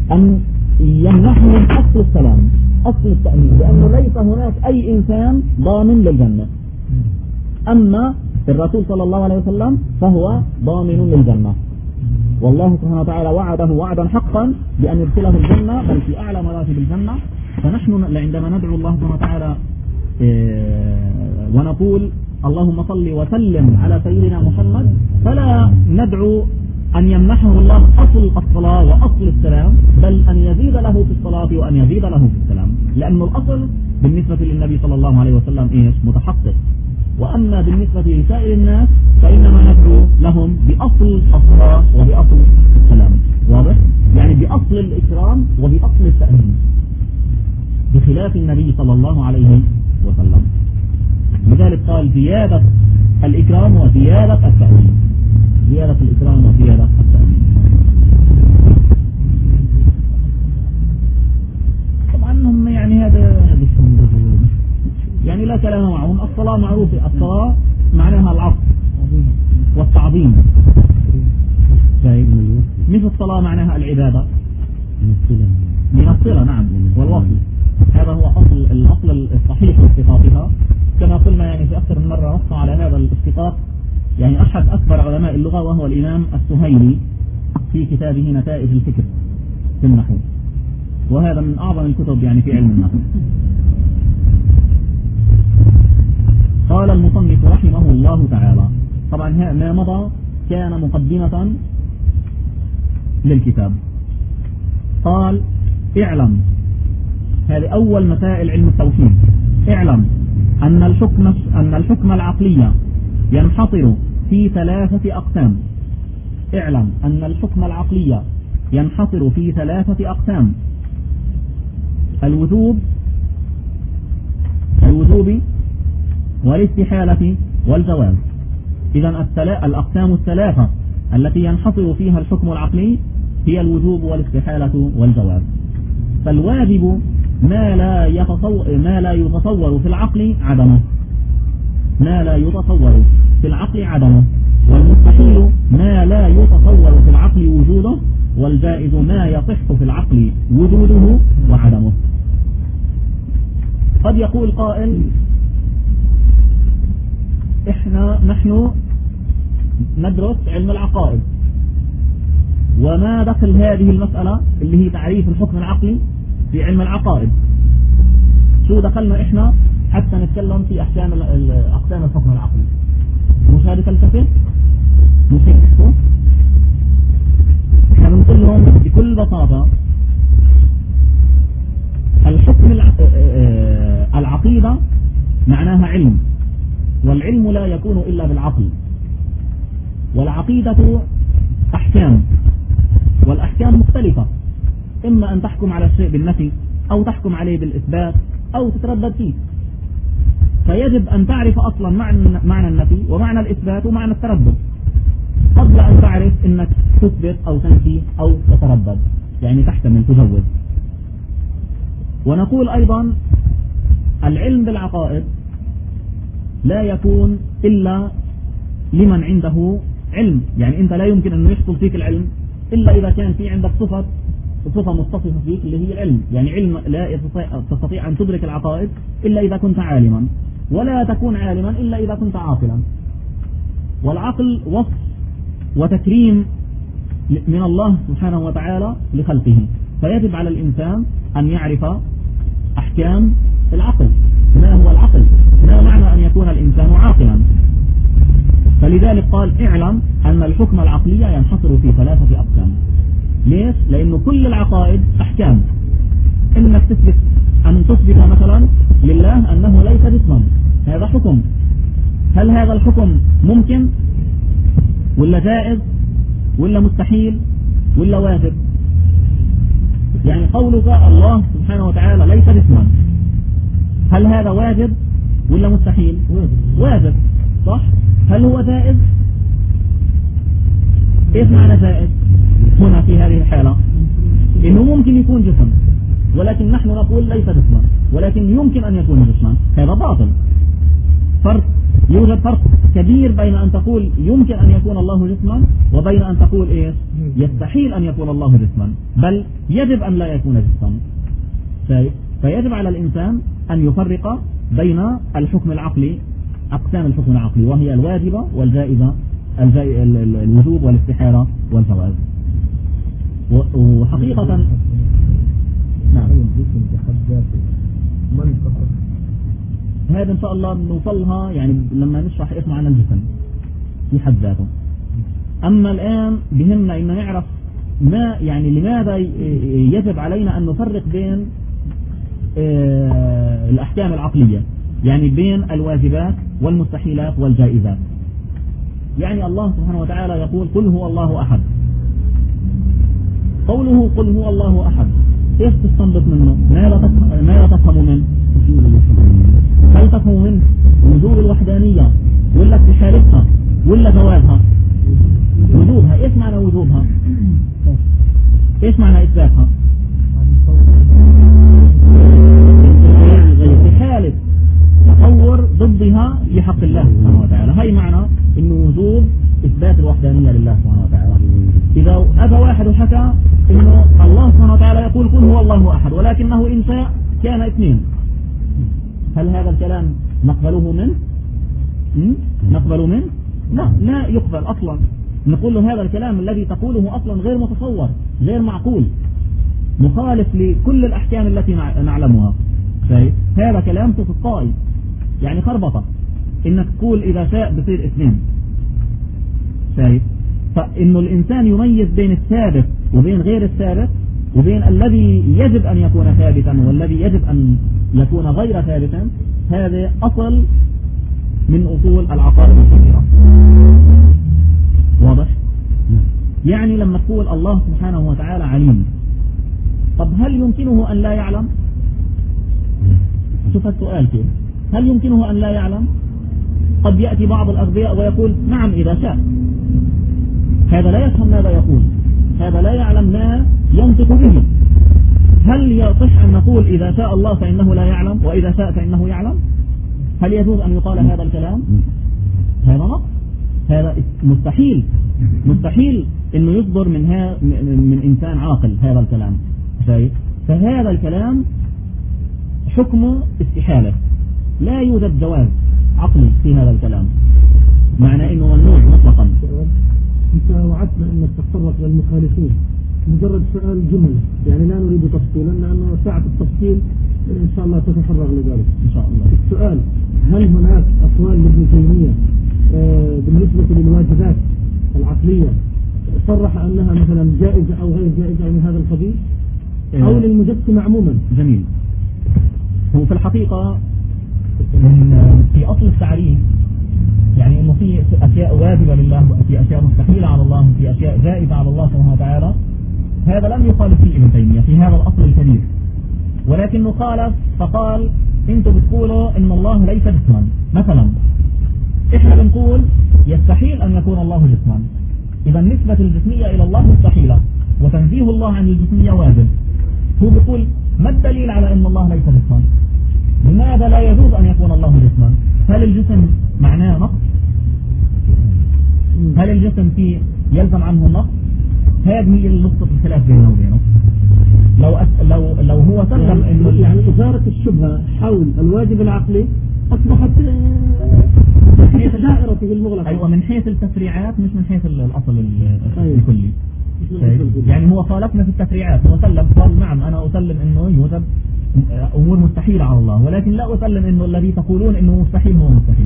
أن يمنحهم أصل السلام، أصل التأمين، لأنه ليس هناك أي إنسان ضامن للجنة. أما الرسول صلى الله عليه وسلم فهو ضامن للجنة، والله سبحانه وتعالى وعده وعدا حقا بأن يدخله الجنة، بل في أعلى مراتب الجنة. فنحن عندما ندعو الله سبحانه وتعالى ونقول اللهم صل وسلم على سيدنا محمد، فلا ندعو أن يمنحه الله أصل الصلاة وأصل السلام، بل أن يزيد له في الصلاة وأن يزيد له في السلام، لأن الأصل بالنسبة للنبي صلى الله عليه وسلم إيش؟ متحقق. وأما بالنسبة لسائر الناس فإنما ندعو لهم بأصل الصلاة وبأصل السلام، واضح؟ يعني بأصل الإكرام وبأصل التأمين، بخلاف النبي صلى الله عليه وسلم. لذلك قال زيادة الإكرام وزيادة التأمين، زيادة الإكرام وزيادة التأمين. طبعا هم يعني هذا يعني لا كلام معهم. الصلاة معروفة، الصلاة معناها العطف والتعظيم، مثل الصلاة معناها العبادة من الصلة، نعم، والوصل. هذا هو الأصل الصحيح في اشتقاقها، كما قلنا يعني في أكثر من مرة نص على هذا الاشتقاق يعني أحد أكبر علماء اللغة، وهو الإمام السهيلي في كتابه نتائج الفكر في النحو، وهذا من أعظم الكتب يعني في علم النحو. قال المصنف رحمه الله تعالى، طبعا ما مضى كان مقدمة للكتاب. قال اعلم، هذه أول مسائل علم التوحيد، اعلم أن الحكم العقلي ينحصر في 3 أقسام. اعلم أن الحكم العقلي ينحصر في 3 أقسام: الوجوب والاستحالة والجواز. إذن الأقسام ال3 التي ينحصر فيها الحكم العقلي هي الوجوب والاستحالة والجواز. فالواجب ما لا يتصور في العقل عدمه، ما لا يتصور في العقل عدمه، والمستحيل ما لا يتصور في العقل وجوده، والجائز ما يصح في العقل وجوده وعدمه. قد يقول قائل نحن ندرس علم العقائد، وما دخل هذه المسألة اللي هي تعريف الحكم العقلي في علم العقائد؟ شو دخلنا إحنا حتى نتكلم في أقسام الحكم العقلي؟ مش هذه فلسفة؟ مش هيك؟ احنا بنقول لهم بكل بساطة الحكم العقيدة معناها علم، والعلم لا يكون إلا بالعقل، والعقيدة أحكام، والأحكام مختلفة، إما أن تحكم على الشيء بالنفي أو تحكم عليه بالإثبات أو تتردد فيه. فيجب أن تعرف أصلا معنى النفي ومعنى الإثبات ومعنى التردد قبل أن تعرف أنك تثبت أو تنفي أو تتردد، يعني تحتمل تجوز. ونقول أيضا العلم بالعقائد لا يكون إلا لمن عنده علم، يعني أنت لا يمكن أن يحصل فيك العلم إلا إذا كان في عندك صفة متصفة فيك اللي هي العلم. يعني علم لا تستطيع أن تدرك العقائد إلا إذا كنت عالما، ولا تكون عالما إلا إذا كنت عاقلا. والعقل وصف وتكريم من الله سبحانه وتعالى لخلقه، فيجب على الإنسان أن يعرف أحكام العقل. ما هو العقل؟ ما معنى أن يكون الإنسان عاقلا؟ فلذلك قال اعلم أن الحكم العقلي ينحصر في 3 أقسام. ليش؟ لأنه كل العقائد أحكام. إنك تثبت مثلا لله أنه ليس جسما، هذا حكم. هل هذا الحكم ممكن ولا جائز ولا مستحيل ولا واجب؟ يعني قولك الله سبحانه وتعالى ليس جسما، هل هذا واجب ولا مستحيل؟ واجب، صح؟ هل هو جائز؟ ايش معنى جائز هنا في هذه الحالة؟ انه ممكن يكون جسم، ولكن نحن نقول ليس جسما، ولكن يمكن ان يكون جسما، هذا باطل. فرق يوجد فرق كبير بين أن تقول يمكن أن يكون الله جسما وبين أن تقول إيه يستحيل أن يكون الله جسما، بل يجب أن لا يكون جسما. فيجب على الإنسان أن يفرق بين الحكم العقلي، أقسام الحكم العقلي، وهي الواجبة والجائزة، الوجوب والاستحالة والجواز. وحقيقة نعم هذا إن شاء الله نوصلها يعني لما نشرح إيش معنى الجسم في حد ذاته. أما الآن بهمنا إن نعرف ما يعني لماذا يجب علينا أن نفرق بين الأحكام العقلية، يعني بين الواجبات والمستحيلات والجائزات. يعني الله سبحانه وتعالى يقول قل هو الله أحد. قوله قل هو الله أحد إيش تستنبط منه؟ ماذا تفهم منه؟ هل تفهم منه وجوب الوحدانية ولا استحالتها ولا جوازها؟ وجوبها. إيش معنى وجوبها؟ إيش معنى إثباتها؟ استحالة تصور ضدها لحق الله سبحانه وتعالى. هاي معنى إنه وجوب إثبات الوحدانية لله سبحانه وتعالى. إذا أتى واحد وحكى إنه الله سبحانه وتعالى يقول قل هو الله أحد ولكنه إن شاء كان اثنين، هل هذا الكلام نقبله منه؟ نقبل منه؟ لا يقبل أصلا. نقول له هذا الكلام الذي تقوله أصلا غير متصور، غير معقول، مخالف لكل الأحكام التي نعلمها. هذا كلام تلقائي، يعني خربطة إنك تقول إذا شاء بصير اثنين. فإنه الإنسان يميز بين الثابت وبين غير الثابت، وبين الذي يجب أن يكون ثابتا والذي يجب أن يكون غير ثابتا، هذا أصل من أصول العقائد الكبيرة. واضح؟ يعني لما تقول الله سبحانه وتعالى عليم، طب هل يمكنه أن لا يعلم؟ شوف السؤال كيف، هل يمكنه أن لا يعلم؟ قد يأتي بعض الأغبياء ويقول نعم إذا شاء. هذا لا يفهم ماذا يقول، هذا لا يعلم ما ينطق به. هل يصح أن نقول إذا شاء الله فإنه لا يعلم وإذا شاء فإنه يعلم؟ هل يجوز أن يقال هذا الكلام؟ هذا نقص، هذا مستحيل، مستحيل أنه يصدر من إنسان عاقل هذا الكلام. فهذا الكلام حكم استحالة، لا يوجد جواز عقلي في هذا الكلام، معنى أنه ممنوع مطلقا. أنت وعدتنا أنك تتطرق للمخالفين، مجرد سؤال جملة يعني لا نريد تفصيلا لأنه ساعة التفصيل إن شاء الله تتفرغ لذلك إن شاء الله. السؤال: هل هناك أقوال لابن تيمية بالنسبة للواجبات العقلية صرح أنها مثلا جائزة أو غير جائزة أو من هذا القبيل أو للمجسم عموما؟ جميل. هو في الحقيقة في أصل التعريف يعني إنه في أشياء واجبة لله وفي أشياء مستحيلة على الله وفي أشياء جائزة على الله سبحانه وتعالى، هذا لم يخالف فيه ابن تيمية في هذا الأصل الكبير، ولكنه خالف فقال انتم بتقولوا إن الله ليس جسما. مثلا إحنا بنقول يستحيل أن يكون الله جسما، إذا نسبة الجسمية إلى الله مستحيلة وتنزيه الله عن الجسمية واجب. هو بيقول ما الدليل على أن الله ليس جسما؟ لماذا لا يجوز أن يكون الله جسما؟ هل الجسم معناه نقص؟ هل الجسم فيه يلزم عنه النقص؟ هذه هي نقطة الخلاف بينه وبينه. لو هو سلم إنه يعني إثارة الشبهة حول الواجب العقلي أصبحت دائرة في المغلقة. أيوة، من حيث التفريعات مش من حيث الأصل الكلي. يعني هو خالفنا في التفريعات، هو سلم قال نعم أنا أسلم إنه يوجد أمور مستحيلة على الله، ولكن لا أسلم إنه الذي تقولون إنه مستحيل هو مستحيل.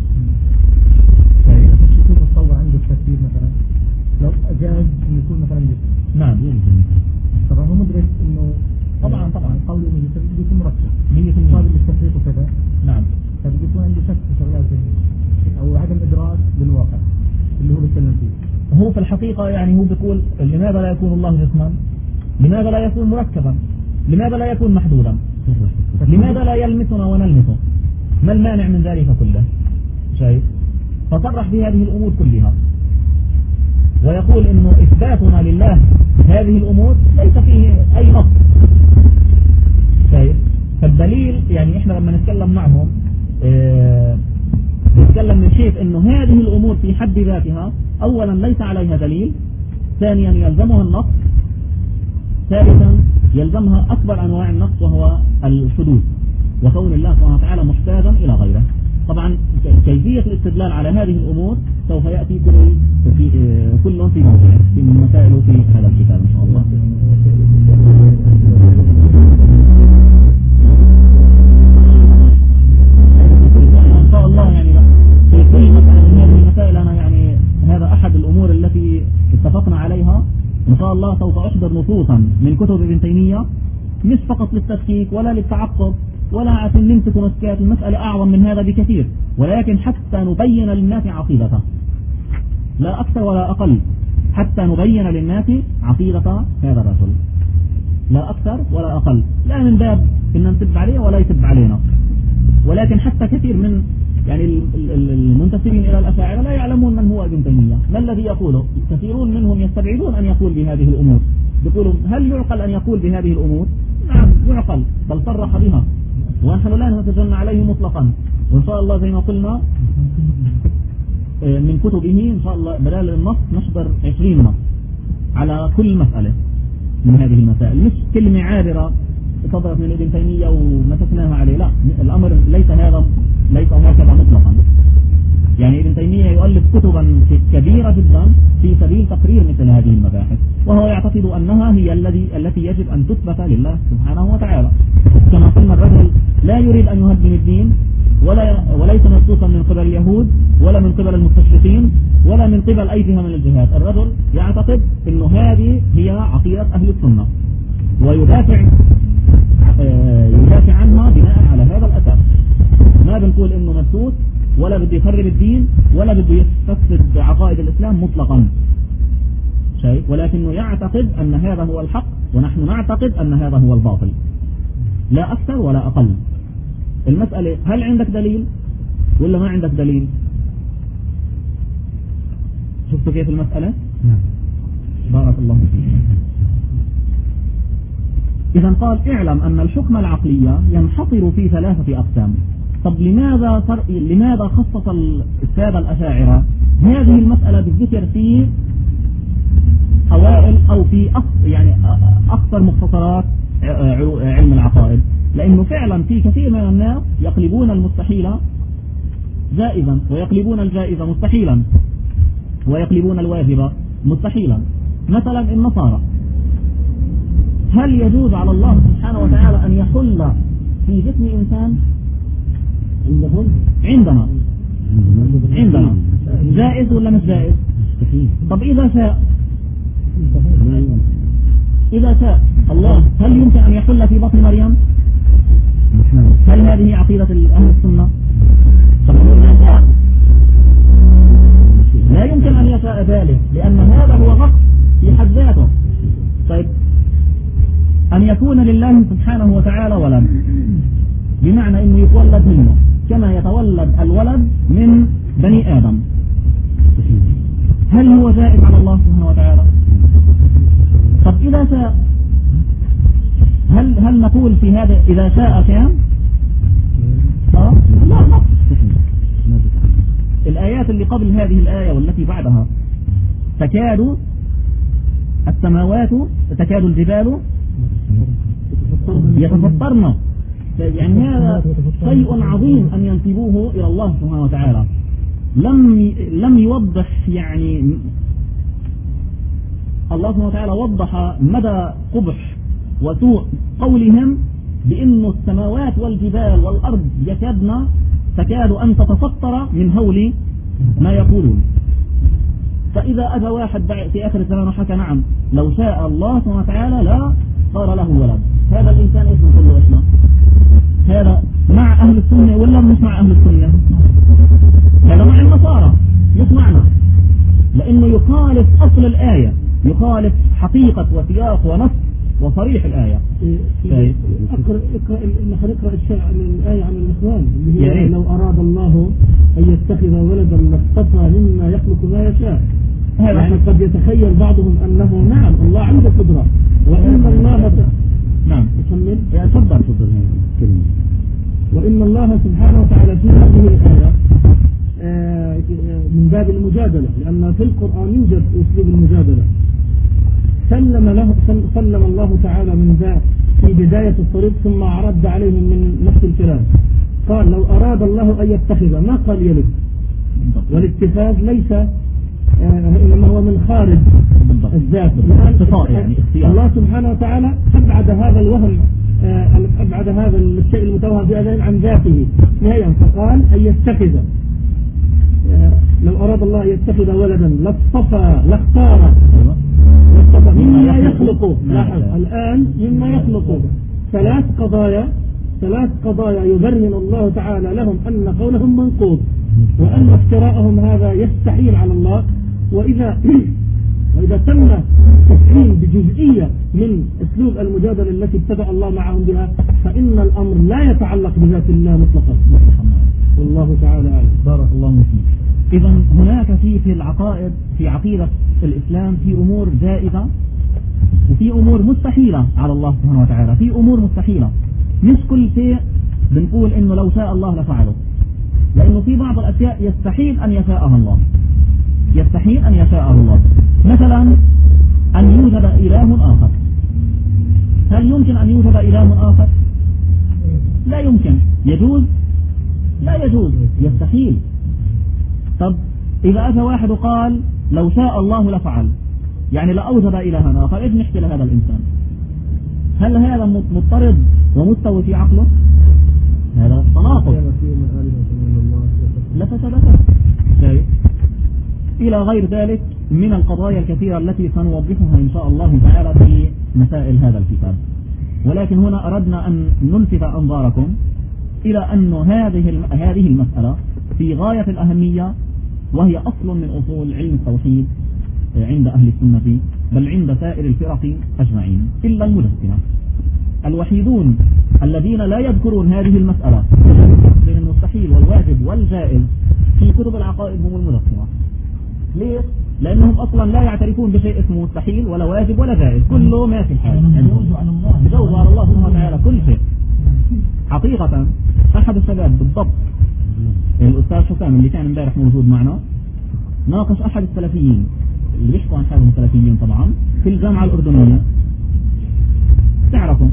شوف تصور عنده التفسير مثلا لو جاز إنه يكون مثلا جسم. نعم. طبعا هو مدرك إنه طبعا قوله إنه يكون مركب 100% قابل للتفريق وكذا. نعم. فبيكون عنده شك في شغلات أو عدم إدراك للواقع اللي هو بيتكلم فيه. هو في الحقيقة يعني هو بيقول لماذا لا يكون الله جسما؟ لماذا لا يكون مركبا؟ لماذا لا يكون محدودا؟ لماذا لا يلمسنا ونلمسه؟ ما المانع من ذلك كله؟ شايف؟ فصرح بهذه الأمور كلها ويقول إنه إثباتنا لله هذه الأمور ليس فيه أي نص. شايف؟ فالدليل يعني إحنا لما نتكلم معهم يتكلم من حيث أنه هذه الأمور في حد ذاتها أولا ليس عليها دليل، ثانيا يلزمها النقص، ثالثا يلزمها أكبر أنواع النقص وهو الشذوذ وكون الله سبحانه وتعالى محتاجا إلى غيره. طبعا كيفية الاستدلال على هذه الأمور سوف يأتي كل في موضوع في مسائل في هذا الكتاب إن شاء الله. إن شاء الله يعني في كل مسألة من هذه المسائل أنا يعني هذا أحد الأمور التي اتفقنا عليها. إن شاء الله سوف أحضر نصوصا من كتب ابن تيمية مش فقط للتشكيك ولا للتعقب ولا عشان نمسك مسكات، المسألة أعظم من هذا بكثير، ولكن حتى نبين للناس عقيدته لا أكثر ولا أقل، حتى نبين للناس عقيدة هذا الرجل لا أكثر ولا أقل، لا من باب إن نسب عليه ولا يسب علينا، ولكن حتى كثير من يعني المنتسبين إلى الأشاعرة لا يعلمون من هو ابن تيمية، ما الذي يقوله. كثيرون منهم يستبعدون أن يقول بهذه الأمور، يقولون هل يعقل أن يقول بهذه الأمور؟ نعم يعقل، بل صرح بها ونحن لا نتجنى عليه مطلقا. وإن شاء الله زي ما قلنا من كتبه إن شاء الله بدل النص نحضر 20 نص على كل مسألة من هذه المسائل، مش كلمة عابرة صدرت من ابن تيمية ومسكناها عليه، لا، الأمر ليس هكذا مطلقا. يعني ابن تيمية يؤلف كتبا كبيرة جدا في سبيل تقرير مثل هذه المباحث، وهو يعتقد أنها هي التي يجب أن تثبت لله سبحانه وتعالى. كما قلنا الرجل لا يريد أن يهدم الدين وليس مبسوطا من قبل اليهود ولا من قبل المستشرقين ولا من قبل أي جهة من الجهات. الرجل يعتقد أنه هذه هي عقيدة أهل السنة ويدافع عنها بناء على هذا الأساس. ما بنقول أنه مبسوط ولا بده يخرب الدين ولا بده يفسد عقائد الإسلام مطلقا شيء، ولكنه يعتقد أن هذا هو الحق ونحن نعتقد أن هذا هو الباطل، لا أكثر ولا أقل. المسألة هل عندك دليل ولا ما عندك دليل؟ شفتوا كيف المسألة؟ بارك الله فيك. إذا قال اعلم أن الحكم العقلي ينحصر في 3 أقسام. طب لماذا خصص السادة الأشاعرة هذه المسألة بالذكر في أوائل أو في يعني أكثر مختصرات علم العقائد؟ لأنه فعلا في كثير من الناس يقلبون المستحيل جائزا ويقلبون الجائز مستحيلا ويقلبون الواجب مستحيلا. مثلا النصارى، هل يجوز على الله سبحانه وتعالى أن يحل في جسم إنسان؟ عندنا جائز ولا مش جائز؟ طب إذا شاء الله هل يمكن أن يحل في بطن مريم؟ هل هذه عقيدة أهل السنة؟ لا يمكن أن يشاء ذلك لأن هذا هو نقص في حد ذاته. طيب أن يكون لله سبحانه وتعالى ولد بمعنى أنه يتولد منه كما يتولد الولد من بني آدم، هل هو جائز على الله سبحانه وتعالى؟ طب إذا شاء هل نقول في هذا إذا شاء كان؟ لا. الآيات اللي قبل هذه الآية والتي بعدها تكاد الجبال يتفطرن، يعني هذا شيء عظيم أن ينسبوه إلى الله سبحانه وتعالى. لم يوضح، يعني الله سبحانه وتعالى وضح مدى قبح وسوء قولهم بأن السماوات والجبال والأرض تكاد أن تتفطر من هول ما يقولون. فإذا أتى واحد في آخر الزمان وحكى نعم لو شاء الله سبحانه وتعالى لا صار له ولد، هذا الإنسان اسمه كله اسمه، هذا مع أهل السنة ولا مش مع أهل السنة؟ هذا مع النصارى مش معنا، لأنه يخالف أصل الآية، يخالف حقيقة وسياق ونص وصريح الآية. نقرأ الآية عن الإخوان اللي هي لو أراد الله أن يتخذ ولدا لاصطفى مما يخلق ما يشاء. يعني قد يتخيل بعضهم أنه نعم الله عنده قدرة وإن الله نعم يكمل يا تفضل وإن الله سبحانه وتعالى في هذه الآية من باب المجادلة، لأن في القرآن يوجد أسلوب المجادلة. سلم الله تعالى من ذا في بداية الطريق، ثم عرض عليهم من نفس الكلام. قال لو أراد الله أن يتخذ، ما قال يلد، والاتخاذ ليس إنما هو من خارج الذات. يعني الله سبحانه وتعالى أبعد هذا الوهم، أبعد هذا الشيء المتوهم في أذهان عن ذاته نهائيا، فقال أن يتخذ. لو أراد الله أن يتخذ ولدا لاصطفى لاختار مما يخلق. لاحظ الآن مما يخلق ثلاث قضايا يبرهن الله تعالى لهم أن قولهم منقوض، وأن افتراءهم هذا يستحيل على الله. وإذا تم التفعيل بجزئية من أسلوب المجادلة التي ابتدأ الله معهم بها، فإن الأمر لا يتعلق بذات الله مطلقا. والله تعالى أعلم. بارك الله فيك. إذا هناك في العقائد، في عقيدة الإسلام، في أمور جائزة وفي أمور مستحيلة على الله سبحانه وتعالى. في أمور مستحيلة، مش كل شيء بنقول إنه لو شاء الله لفعله، لأنه في بعض الأشياء يستحيل أن يشاءها الله، يستحيل أن يشاءه الله. مثلا أن يوجد إله آخر. هل يمكن أن يوجد إله آخر؟ لا يمكن. يجوز؟ لا يجوز، يستحيل. طب إذا أتى واحد وقال لو شاء الله لفعل، يعني لأوجد إلها آخر، إيش نحكي لهذا الإنسان؟ هل هذا مضطرد ومستوي في عقله؟ هذا تناقض. لا تتبتر شيء إلى غير ذلك من القضايا الكثيرة التي سنوضحها إن شاء الله تعالى في مسائل هذا الكتاب. ولكن هنا أردنا أن نلفت أنظاركم إلى أن هذه المسألة في غاية الأهمية، وهي أصل من أصول علم التوحيد عند أهل السنة، بل عند سائر الفرق أجمعين إلا المجسمة. الوحيدون الذين لا يذكرون هذه المسألة بين المستحيل والواجب والجائز في كتب العقائد هم المجسمة. ليش؟ لأنهم أصلا لا يعترفون بشيء اسمه مستحيل ولا واجب ولا جائز، كله ما في الحال، جوزوا على الله سبحانه وتعالى كل شيء. حقيقة أحد الشباب بالضبط، الأستاذ حسام اللي كان امبارح موجود معنا، ناقش أحد السلفيين اللي بيحكوا عن حالهم سلفيين طبعا في الجامعة الأردنية، تعرفوا.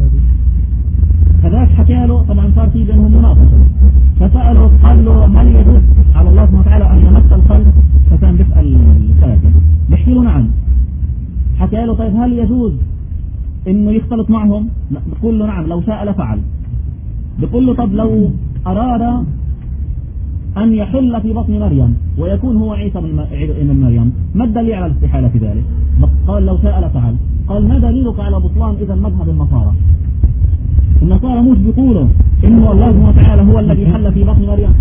فذاك حكى له، طبعا صار في بينهم مناقشة، فسأله قال له هل يجوز على الله سبحانه وتعالى أن يمس الخلق؟ فكان بيسأل السلفي بيحكي له نعم. حكى له طيب هل يجوز إنه يختلط معهم؟ بقول له نعم لو شاء لفعل. بقول له طب لو أراد أن يحل في بطن مريم ويكون هو عيسى بن مريم، ما الدليل على الاستحالة في ذلك؟ قال لو شاء لفعل. قال ما دليلك على بطلان إذا مذهب النصارى؟ النصارى مش بيقولوا إنه الله سبحانه وتعالى هو الذي حل في بطن مريم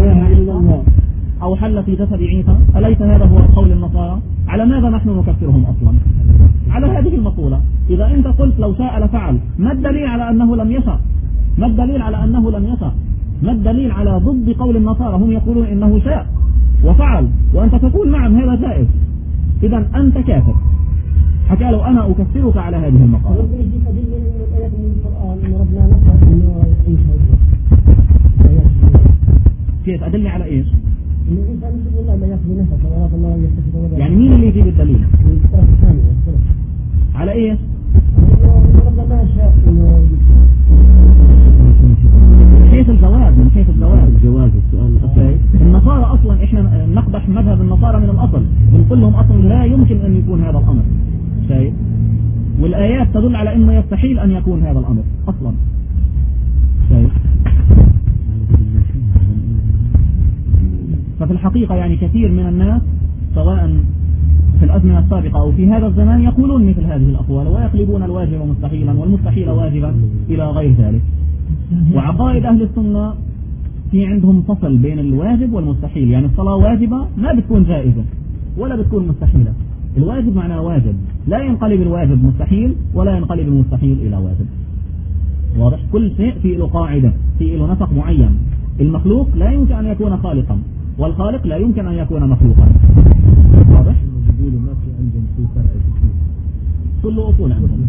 أو حل في جسد عيسى؟ أليس هذا هو قول النصارى؟ على ماذا نحن نكفرهم أصلا؟ على هذه المقولة. إذا أنت قلت لو شاء لفعل، ما الدليل على أنه لم يشاء؟ ما الدليل على أنه لم يشاء؟ ما الدليل على ضد قول النصارى؟ هم يقولون إنه شاء وفعل، وأنت تقول نعم هذا جائز. إذا أنت كافر. حكى له أنا أكفرك على هذه المقالة. كيف أدلني على إيش؟ يعني مين اللي يجيب الدليل؟ على إيش؟ كيف الجواب؟ من كيف الجواب؟ الجواب السؤال. النصارى أصلا إحنا نقبح مذهب النصارى من الأصل، بنقول لهم أصلا لا يمكن أن يكون هذا الأمر. شايف؟ والآيات تدل على أنه يستحيل أن يكون هذا الأمر أصلا. شايف؟ ففي الحقيقة يعني كثير من الناس سواء في الأزمنة السابقة أو في هذا الزمان يقولون مثل هذه الأقوال، ويقلبون الواجب مستحيلا والمستحيل واجبا إلى غير ذلك. وعقائد أهل السنة في عندهم فصل بين الواجب والمستحيل، يعني الصلاة واجبة ما بتكون جائزة ولا بتكون مستحيلة. الواجب معناه واجب، لا ينقلب الواجب مستحيل ولا ينقلب المستحيل إلى واجب. واضح؟ كل شيء في له قاعدة، في له نسق معين. المخلوق لا يمكن أن يكون خالقا، والخالق لا يمكن أن يكون مخلوقا. واضح؟ كل أصول عندهم.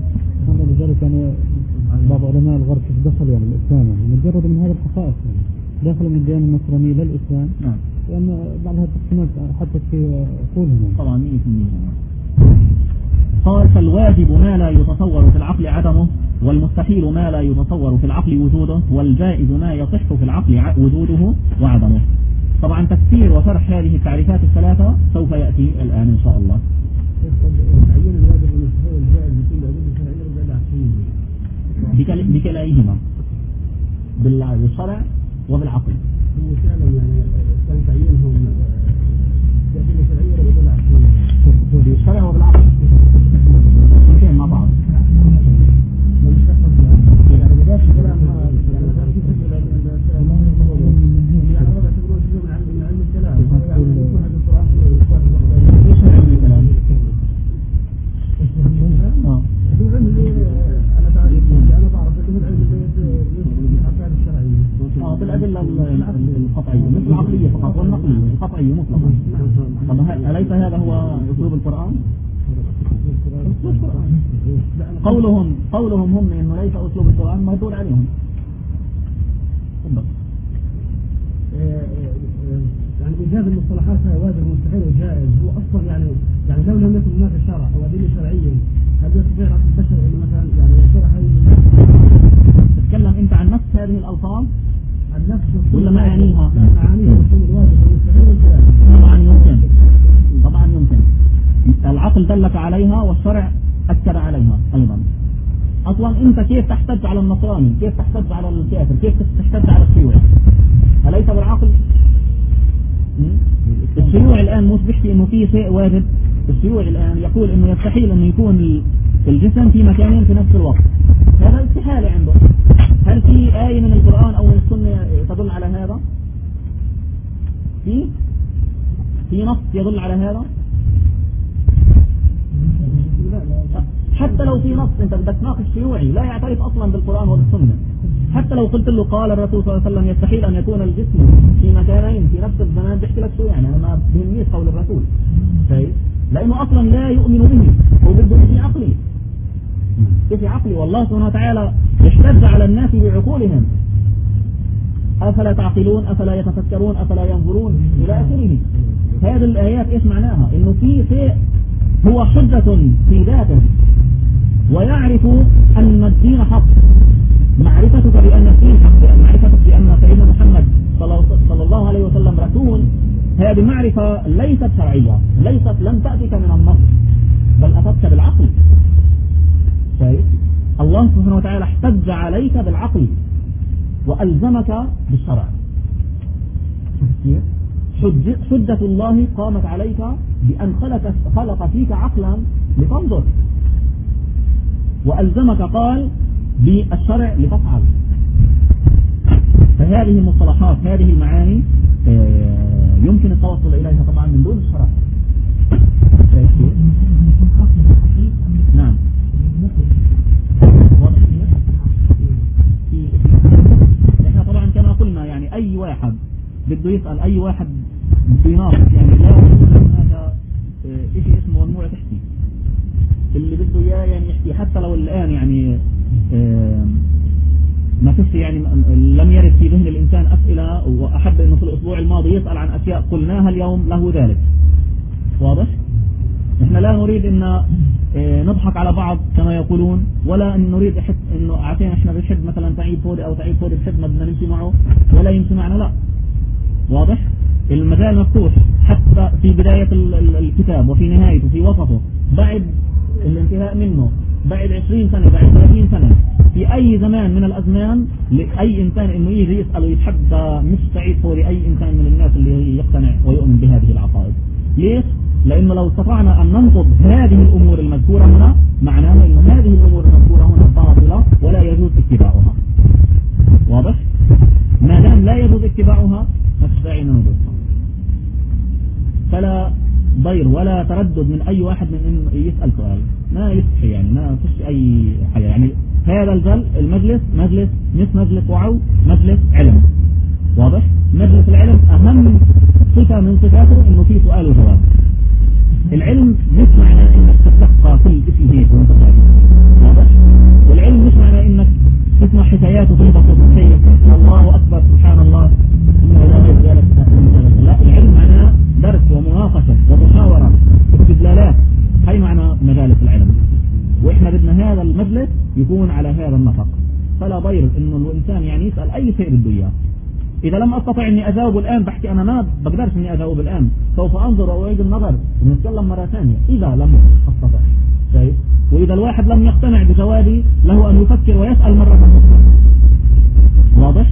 لذلك يعني بعض علماء الغرب دخلوا على الإسلام يعني مجرد من هذا الحقائق يعني. داخل من الديانة النصرانية للإسلام. نعم. لأن بعض التقسيمات حتى في قولهم. طبعا 100%. قال فالواجب ما لا يتصور في العقل عدمه، والمستحيل ما لا يتصور في العقل وجوده، والجائز ما يصح في العقل وجوده وعدمه. طبعا تفسير وشرح هذه التعريفات الثلاثة سوف يأتي الآن إن شاء الله. تعيين الواجب والمستحيل والجائز بكل أدلة شرعية وبالعقل. بكليهما، بالشرع وبالعقل. هو فعلا يعني كان تعيينهم بأدلة شرعية وبالعقل عقلية. بالشرع وبالعقل. الاثنين مع بعض. يعني بداية الكلام هذا يعني مثلا في فكرة يعني هذا يعتبروه جزء من علم الكلام. هذا يعني يكون هذا القرآن ايش علم الكلام؟ هو علم اللي أنا بعرف اللي هو العلم اللي الأحكام الشرعية. بالأدلة القطعية مش العقلية فقط، والنقلية القطعية مطلقا. طب أليس هذا هو أسلوب القرآن؟ قولهم هم إنه ليس أسلوب القرآن مردود عليهم. يعني إيجاد المصطلحات واجب مستحيل وجائز هو أصلا يعني لو لم يكن هناك شرع أو أدلة شرعية هل يستطيع عقل البشر إنه مثلا يعني الشرع تتكلم أنت عن نفس هذه الألفاظ؟ عن نفس ولا معانيها؟ لا معانيها مفهوم الواجب والمستحيل والجائز. طبعا يمكن. العقل دلك عليها والشرع أكد عليها أيضا. أصلا أنت كيف تحتج على النصراني؟ كيف تحتج على الكافر؟ كيف تحتج على الشيوعي؟ أليس بالعقل؟ الشيوعي الآن مش بيحكي إنه في شيء واجب. الشيوعي الآن يقول إنه يستحيل إنه يكون الجسم في مكانين في نفس الوقت. هذا استحالة عنده. هل في آية من القرآن أو من السنة تدل على هذا؟ في نص يدل على هذا؟ حتى لو في نص انت بدك تناقش شيوعي لا يعترف اصلا بالقرآن والسنة، حتى لو قلت له قال الرسول صلى الله عليه وسلم يستحيل ان يكون الجسم في مكانين في نفس الزمان، بيحكي لك شو يعني انا ما بهمنيش قول الرسول، لانه اصلا لا يؤمن به، هو بده في عقلي في عقلي. والله سبحانه وتعالى يحتج على الناس بعقولهم، افلا تعقلون افلا يتفكرون افلا ينظرون الى اخره. هذه الايات ايش معناها؟ انه في شيء هو حجة في ذاته ويعرف أن الدين حق. معرفتك بأن الدين حق، معرفتك بأن سيدنا محمد صلى الله عليه وسلم رسول، هذه معرفة ليست شرعية، لم تأتيك من النص بل أتتك بالعقل. الله سبحانه وتعالى احتج عليك بالعقل وألزمك بالشرع. حجة الله قامت عليك بأن خلق فيك عقلا لتنظر، وألزمك قال بالشرع لتفعل. فهذه المصطلحات هذه المعاني يمكن التوصل إليها طبعا من دون الشرع. نعم احنا طبعا كما قلنا يعني أي واحد بده يسأل، أي واحد بده يناقش، يعني لا يوجد هناك شيء اسمه ممنوع تحكي، اللي بده اياه يعني يحكي. حتى لو الآن يعني ما فيش يعني لم يرد في ذهن الإنسان أسئلة، وأحب أنه في الأسبوع الماضي يسأل عن أشياء قلناها اليوم له ذلك. واضح؟ نحن لا نريد أن نضحك على بعض كما يقولون، ولا أن نريد أنه عشان إحنا بنحب مثلا تعيد فودي أو تعيد فودي بحب ما بدنا نمشي معه ولا يمشي معنا، لا. واضح؟ المجال مفتوح حتى في بداية الكتاب وفي نهايته في وسطه، بعد الانتهاء منه، بعد 20 سنة بعد 30 سنة، في أي زمان من الأزمان لأي إنسان إنه يجي يسأل ويتحدى مش سعيد فوري أي إنسان من الناس اللي يقتنع ويؤمن بهذه العقائد. ليش؟ لأنه لو استطعنا أن ننقض هذه الأمور المذكورة هنا معناها أن هذه الأمور المذكورة هنا باطلة ولا يجوز اتباعها. واضح؟ ما دام لا يجوز اتباعها ما فيش داعي ننقضها. فلا ضير ولا تردد من أي واحد من إنه يسأل سؤال، ما يصحي يعني ما فيش أي حاجة. يعني هذا المجلس مش مجلس وعو، مجلس علم. واضح؟ مجلس العلم أهم صفة من صفاته إنه فيه سؤال وجواب. العلم مش معناه إنك تتلقى كل شيء هيك وانت واضح؟ والعلم مش معناه إنك تسمع حكاياته في بسط الشيء الله أكبر سبحان الله لا، العلم معناه درس ومناقشة ومحاورة واستدلالات، هي معنى مجالس العلم، وإحنا بدنا هذا المجلس يكون على هذا النطق. فلا ضير إنه الإنسان يعني يسأل أي شيء بده إياه. إذا لم أستطع إني أجاوب الآن بحكي أنا ما بقدرش إني أجاوب الآن، سوف أنظر وأعيد النظر ونتكلم مرة ثانية إذا لم أستطع. شايف؟ وإذا الواحد لم يقتنع بجوابي له أن يفكر ويسأل مرة أخرى. واضح؟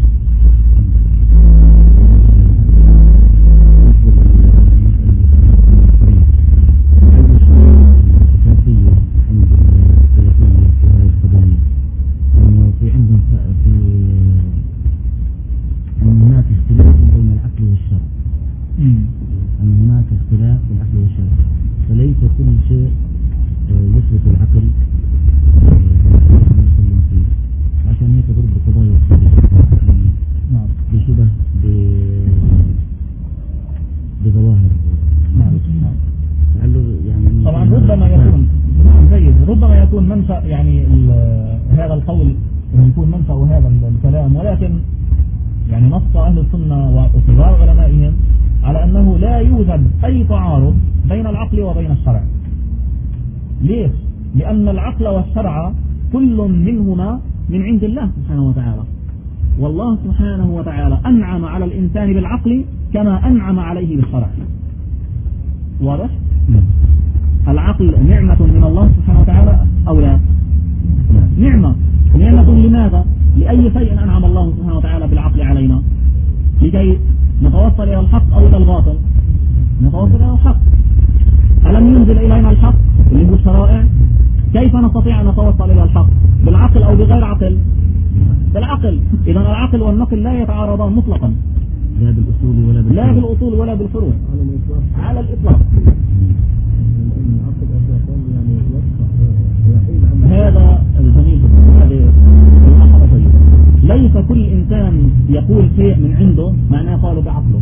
هناك اختلاف بين العقل والشرع. أن هناك اختلاف بين العقل والشرع، فليس كل شيء يثبت العقل نسلم فيه. عشان هيك برضه قضايا بشبه بظواهر. يعني طبعا ربما يكون جيد، ربما يكون منشأ يعني هذا القول يكون منشأ هذا الكلام، ولكن يعني نص أهل السنة وكبار علمائهم على أنه لا يوجد أي تعارض بين العقل وبين الشرع. ليش؟ لأن العقل والشرع كل منهما من عند الله سبحانه وتعالى، والله سبحانه وتعالى أنعم على الإنسان بالعقل كما أنعم عليه بالشرع. واضح؟ العقل نعمة من الله سبحانه وتعالى أو لا؟ نعمة لماذا؟ لأي شيء أنعم الله سبحانه وتعالى بالعقل علينا؟ لكي نتوصل إلى الحق أو إلى الباطل؟ نتوصل إلى الحق. ألم ينزل إلينا الحق اللي هو الشرائع؟ كيف نستطيع أن نتوصل إلى الحق؟ بالعقل أو بغير عقل؟ بالعقل. إذا العقل والنقل لا يتعارضان مطلقا، لا بالأصول ولا بالفروع على الإطلاق. هذا الجميل، هذه الأحرى طيب. ليس كل إنسان يقول شيء من عنده معناه قاله بعقله.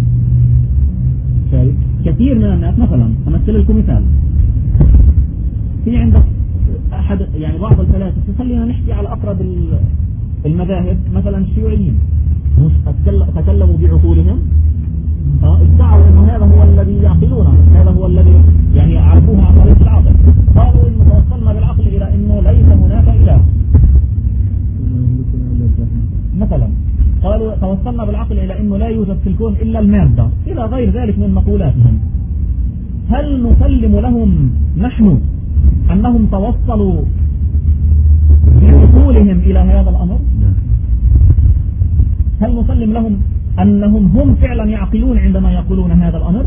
كثير من الناس مثلا أمثل لكم مثال، في عندك أحد يعني بعض الفلاسفة، خلينا نحكي على أقرب المذاهب مثلا الشيوعيين، تكلموا بعقولهم، ادعوا أن هذا هو الذي يعقلونه، هذا هو الذي يعني يعرفوه عن طريق العقل. قالوا إنه توصلنا بالعقل إلى أنه ليس هناك إله مثلا، قالوا توصلنا بالعقل إلى أنه لا يوجد في الكون إلا المادة، إلى غير ذلك من مقولاتهم. هل نسلم لهم نحن أنهم توصلوا بعقولهم إلى هذا الأمر؟ هل نسلم لهم أنهم هم فعلا يعقلون عندما يقولون هذا الأمر؟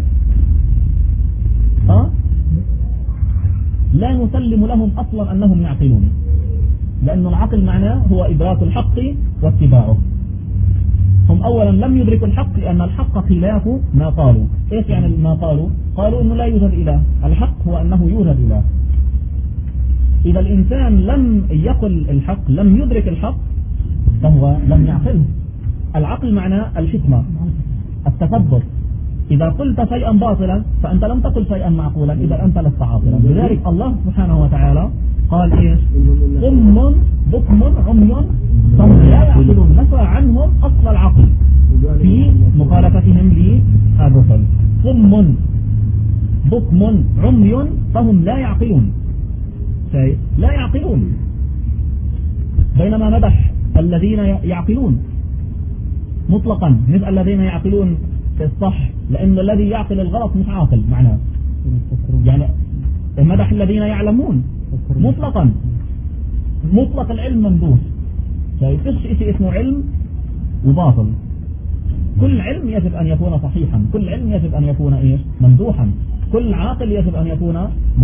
لا نسلم لهم أصلا أنهم يعقلون، لأن العقل معناه هو إدراك الحق واتباعه. هم أولا لم يدركوا الحق، لأن الحق خلاف ما قالوا. إيش يعني ما قالوا؟ قالوا أنه لا يوجد إله، الحق هو أنه يوجد إله. إذا الإنسان لم يقل الحق، لم يدرك الحق، فهو لم يعقله. العقل معناه الحكمة، التثبت. إذا قلت شيئا باطلا فأنت لم تقل شيئا معقولا، إذا أنت لست عاقلا. لذلك الله سبحانه وتعالى قال إيش؟ صم بكم عمي فهم لا يعقلون، نفى عنهم أصل العقل في مخالفتهم للرسل. صم بكم عمي فهم لا يعقلون، لا يعقلون، بينما مدح الذين يعقلون مطلقا، مش الذين يعقلون في الصح، لأن الذي يعقل الغلط مش عاقل معناه. يعني مدح الذين يعلمون مطلقا، مطلق العلم ممدوح. فيفش شيء اسمه علم وباطل. كل علم يجب أن يكون صحيحا، كل علم يجب أن يكون إيش؟ ممدوحا. كل عاقل يجب أن يكون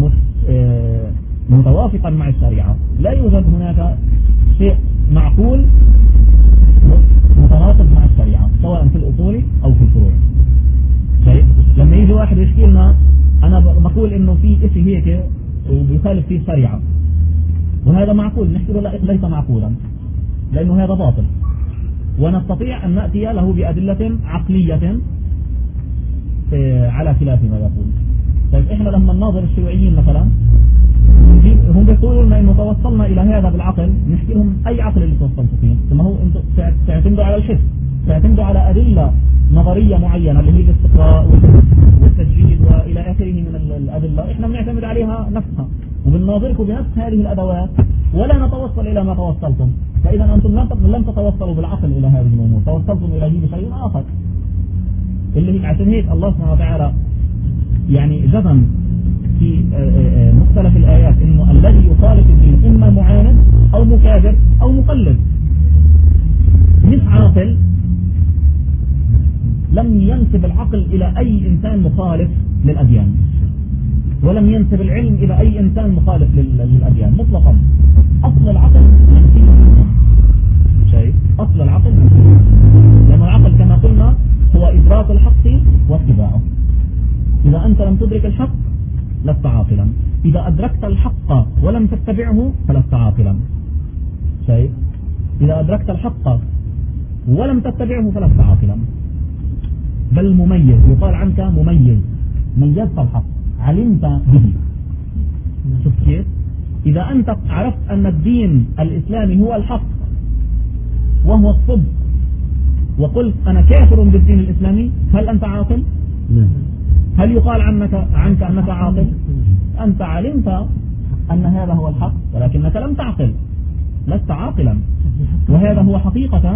متوافقا مع الشريعة. لا يوجد هناك شيء معقول متناقض مع الشريعة، سواء في الأصول أو في الفروع. لما يجي واحد يشكي لنا أنا بقول إنه في إشي هيك وبيخالف فيه الشريعة وهذا معقول، نحكي له ليس معقولا لأنه هذا باطل، ونستطيع أن نأتي له بأدلة عقلية على خلاف ما يقول. طيب إحنا لما نناظر الشيوعيين مثلا هم بيقولوا لنا إنه توصلنا إلى هذا بالعقل، نحكي لهم أي عقل اللي توصلتوا فيه؟ ثم هو أنتم تعتمدوا على الحس، تعتمدوا على أدلة نظرية معينة اللي هي الاستقراء والتجريد وإلى آخره من الأدلة، إحنا بنعتمد عليها نفسها وبنناظركم بنفس هذه الأدوات ولا نتوصل إلى ما توصلتم. فإذا أنتم لم تتوصلوا بالعقل إلى هذه الأمور، توصلتم إلى بشيء آخر اللي هي عشان هيك الله سبحانه وتعالى يعني جزم في مختلف الآيات إنه الذي يخالف الدين إما معاند أو مكابر أو مقلد، مش عاقل. لم ينسب العقل إلى أي إنسان مخالف للأديان، ولم ينسب العلم إلى أي إنسان مخالف للأديان مطلقا. أصل العقل منسي، شيء أصل العقل منسي، لأن العقل كما قلنا هو إدراك الحق واتباعه. إذا أنت لم تدرك الحق لست عاقلا، إذا أدركت الحق ولم تتبعه فلست عاقلا. شيء إذا أدركت الحق ولم تتبعه فلست عاقلا، بل مميز، يقال عنك مميز، ميزت الحق، علمت به. شوف كيف؟ إذا أنت عرفت أن الدين الإسلامي هو الحق وهو الصدق وقلت أنا كافر بالدين الإسلامي، هل أنت عاقل؟ لا. هل يقال عنك أنك عاقل؟ أنت علمت أن هذا هو الحق ولكنك لم تعقل، لست عاقلا. وهذا هو حقيقة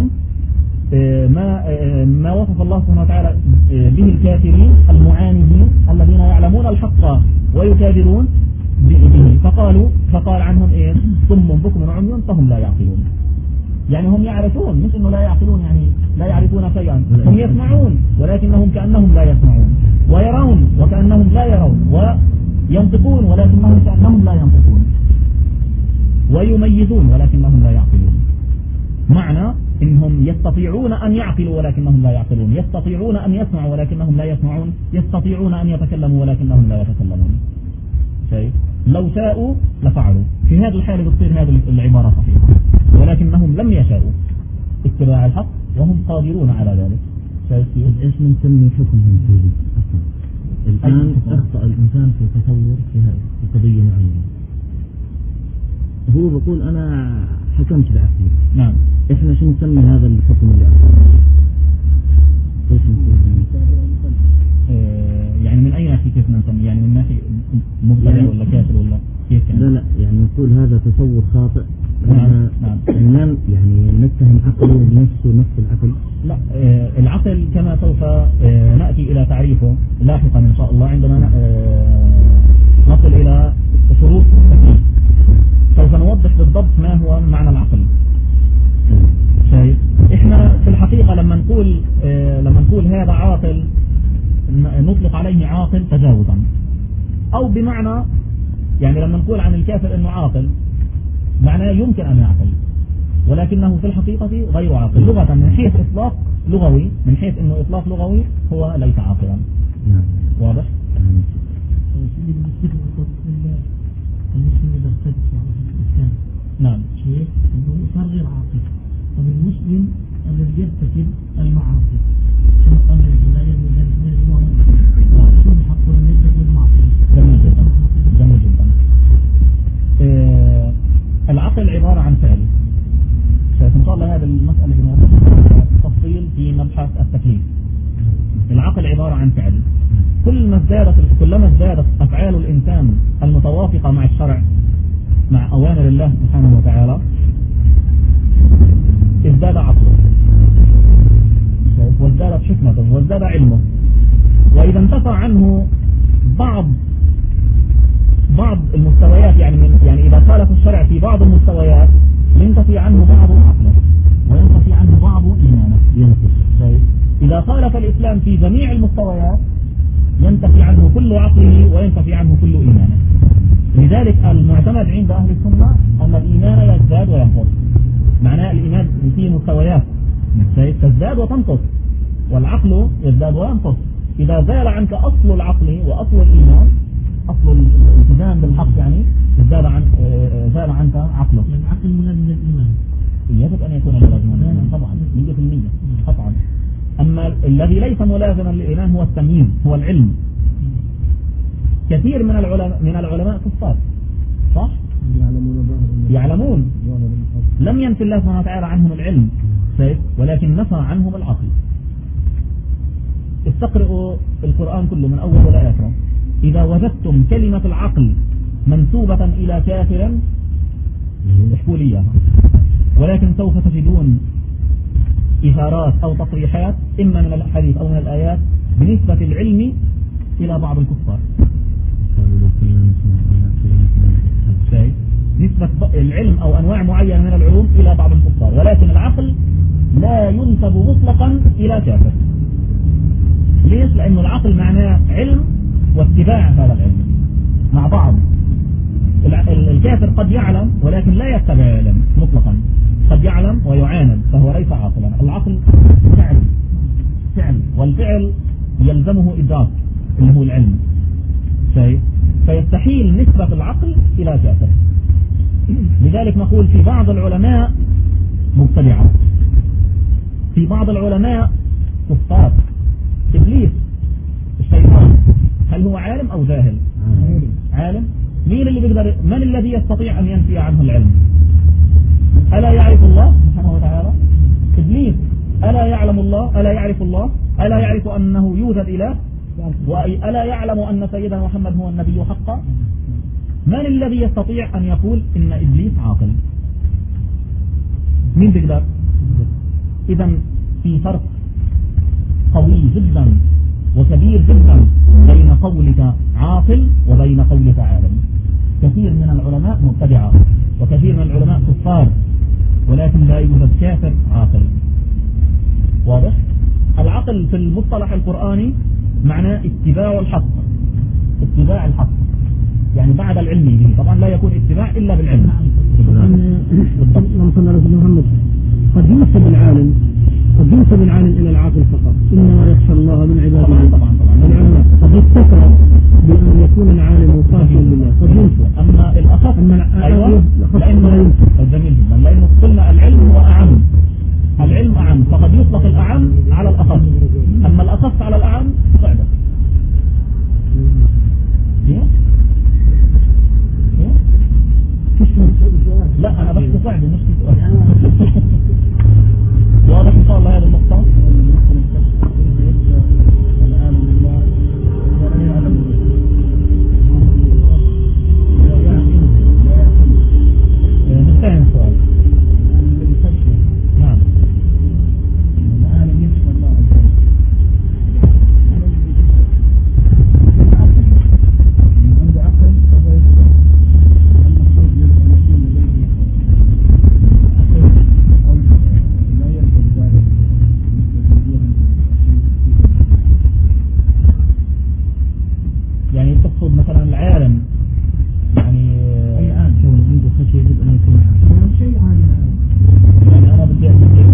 ما وصف الله سبحانه وتعالى به الكافرين المعاندين الذين يعلمون الحق ويكابرون به، فقال عنهم إيه؟ صم بكم عمي فهم لا يعقلون. يعني هم يعرفون، مش إنه لا يعقلون يعني لا يعرفون شيئا، هم يسمعون ولكنهم كأنهم لا يسمعون، ويرون وكأنهم لا يرون، وينطقون ولكنهم كأنهم لا ينطقون، ويميزون ولكنهم لا يعقلون. معنى إنهم يستطيعون أن يعقلوا ولكنهم لا يعقلون، يستطيعون أن يسمعوا ولكنهم لا يسمعون، يستطيعون أن يتكلموا ولكنهم لا يتكلمون. شيء لو شاءوا لفعلوا. في هذه الحالة بتصير هذه العبارة صحيحة، ولكنهم لم يشاءوا اتباع الحق وهم قادرون على ذلك. ايش بنسمي حكمهم فيه؟ الآن أخطأ الإنسان في تصور في قضية معينة، هو بقول أنا حكمت بعقلي. نعم. إحنا شو نسمي هذا الحكم اللي أخطأ؟ ايش نسمي؟ يعني من أي ناحية كيف نسمي؟ يعني من ناحية مبتدع يعني ولا كافر ولا كيف يعني؟ لا يعني نقول هذا تصور خاطئ. نعم. يعني نتهم عقله بنفسه نفس العقل. لا، العقل كما سوف نأتي إلى تعريفه لاحقا إن شاء الله عندما نصل إلى شروط التكليف، سوف نوضح بالضبط ما هو معنى العقل. شايف؟ إحنا في الحقيقة لما نقول هذا عاقل نطلق عليه عاقل تجاوزا، أو بمعنى يعني لما نقول عن الكافر إنه عاقل معناه يمكن أن يعقل، ولكنه في الحقيقة غير عاقل لغة. من حيث إطلاق لغوي، من حيث إنه إطلاق لغوي هو ليس عاقلا. نعم. واضح؟ نعم. شيء إنه صار غير عاقل. طب المسلم الذي يرتكب المعاصي شرطا لا يزال شو الحق ولا يرتكب المعاصي؟ جميل جدا، جميل جدا. العقل عبارة عن فعل. إن شاء الله هذه المسألة بنوضحها تفصيل في مبحث التكليف. العقل عبارة عن فعل. كلما ازدادت أفعال الإنسان المتوافقة مع الشرع، مع أوامر الله سبحانه وتعالى، ازداد عقله وازدادت حكمته وازداد علمه. وإذا انتفى عنه بعض المستويات، يعني إذا خالف الشرع في بعض المستويات ينتفي عنه بعض عقله وينتفي عنه بعض إيمانه. إذا خالف الإسلام في جميع المستويات ينتفي عنه كل عقله وينتفي عنه كل إيمانه. لذلك المعتمد عند أهل السنة أن الإيمان يزداد وينقص. معناه الإيمان فيه مستويات تزداد وتنقص، والعقل يزداد وينقص. إذا زال عنك أصل العقل وأصل الإيمان، أصل الالتزام بالحق، يعني زال عنك عقله. العقل ملازم للإيمان. يجب أن يكون ملازما للإيمان طبعا 100% قطعا. أما الذي ليس ملازما للإيمان هو التمييز، هو العلم. كثير من العلماء كفار، صح؟ يعلمون. لم ينفي الله سبحانه وتعالى عنهم العلم، ولكن نفى عنهم العقل. استقرئوا القرآن كله من أول ولا آخر، إذا وجدتم كلمة العقل منسوبة إلى كافر احكوا لي إياها، ولكن سوف تجدون إشارات أو تصريحات إما من الحديث أو من الآيات بنسبة العلم إلى بعض الكفار. نسبة العلم أو أنواع معينة من العلوم إلى بعض الكفار، ولكن العقل لا ينسب مطلقا إلى كافر. ليش؟ لأنه العقل معناه علم واتباع هذا العلم مع بعض. الكافر قد يعلم ولكن لا يتبع العلم مطلقا، قد يعلم ويعاند فهو ليس عاقلا. العقل فعل، والفعل يلزمه إدراك اللي هو العلم، فيستحيل نسبة العقل إلى كافر. لذلك نقول في بعض العلماء مبتدعة، في بعض العلماء كفار. إبليس الشيطان هل هو عالم أو جاهل؟ عالم. من الذي يستطيع أن ينفي عنه العلم؟ ألا يعرف الله سبحانه وتعالى؟ إبليس ألا يعلم الله؟ ألا يعرف الله؟ ألا يعرف أنه يوجد إله؟ وألا يعلم أن سيدنا محمد هو النبي حقا؟ من الذي يستطيع أن يقول إن إبليس عاقل؟ مين بيقدر؟ إذا في فرق قوي جدا وكبير جدا بين قولك عاقل وبين قولك عالم. كثير من العلماء مبتدعة وكثير من العلماء كفار، ولكن لا يوجد كافر عاقل. واضح؟ العقل في المصطلح القرآني معناه اتباع الحق، اتباع الحق يعني بعد العلم به. طبعا لا يكون اتباع إلا بالعلم. لم صلى رسول محمد قد ينسب العالم إلى العاقل فقط، إنما يخشى الله من عباده طبعا العلماء. قد يستقر بأن يكون العالم خاشعا لله، قد ينسب. أما الأخف أيوة، لأنه جميل جدا، لأنه قلنا العلم هو أعم، العلم أعم، فقد يطلق الأعم على الأخف، أما الأخف على الأعم صعبة. لا أنا بس صعب مش سؤال. واضح إن شاء الله هذه النقطة. نستعين السؤال. نعم. يعني تقصد مثلا العالم يعني أي عالم عنده خشية يجب أن يكون عالم. شيء عالم. يعني أنا بدي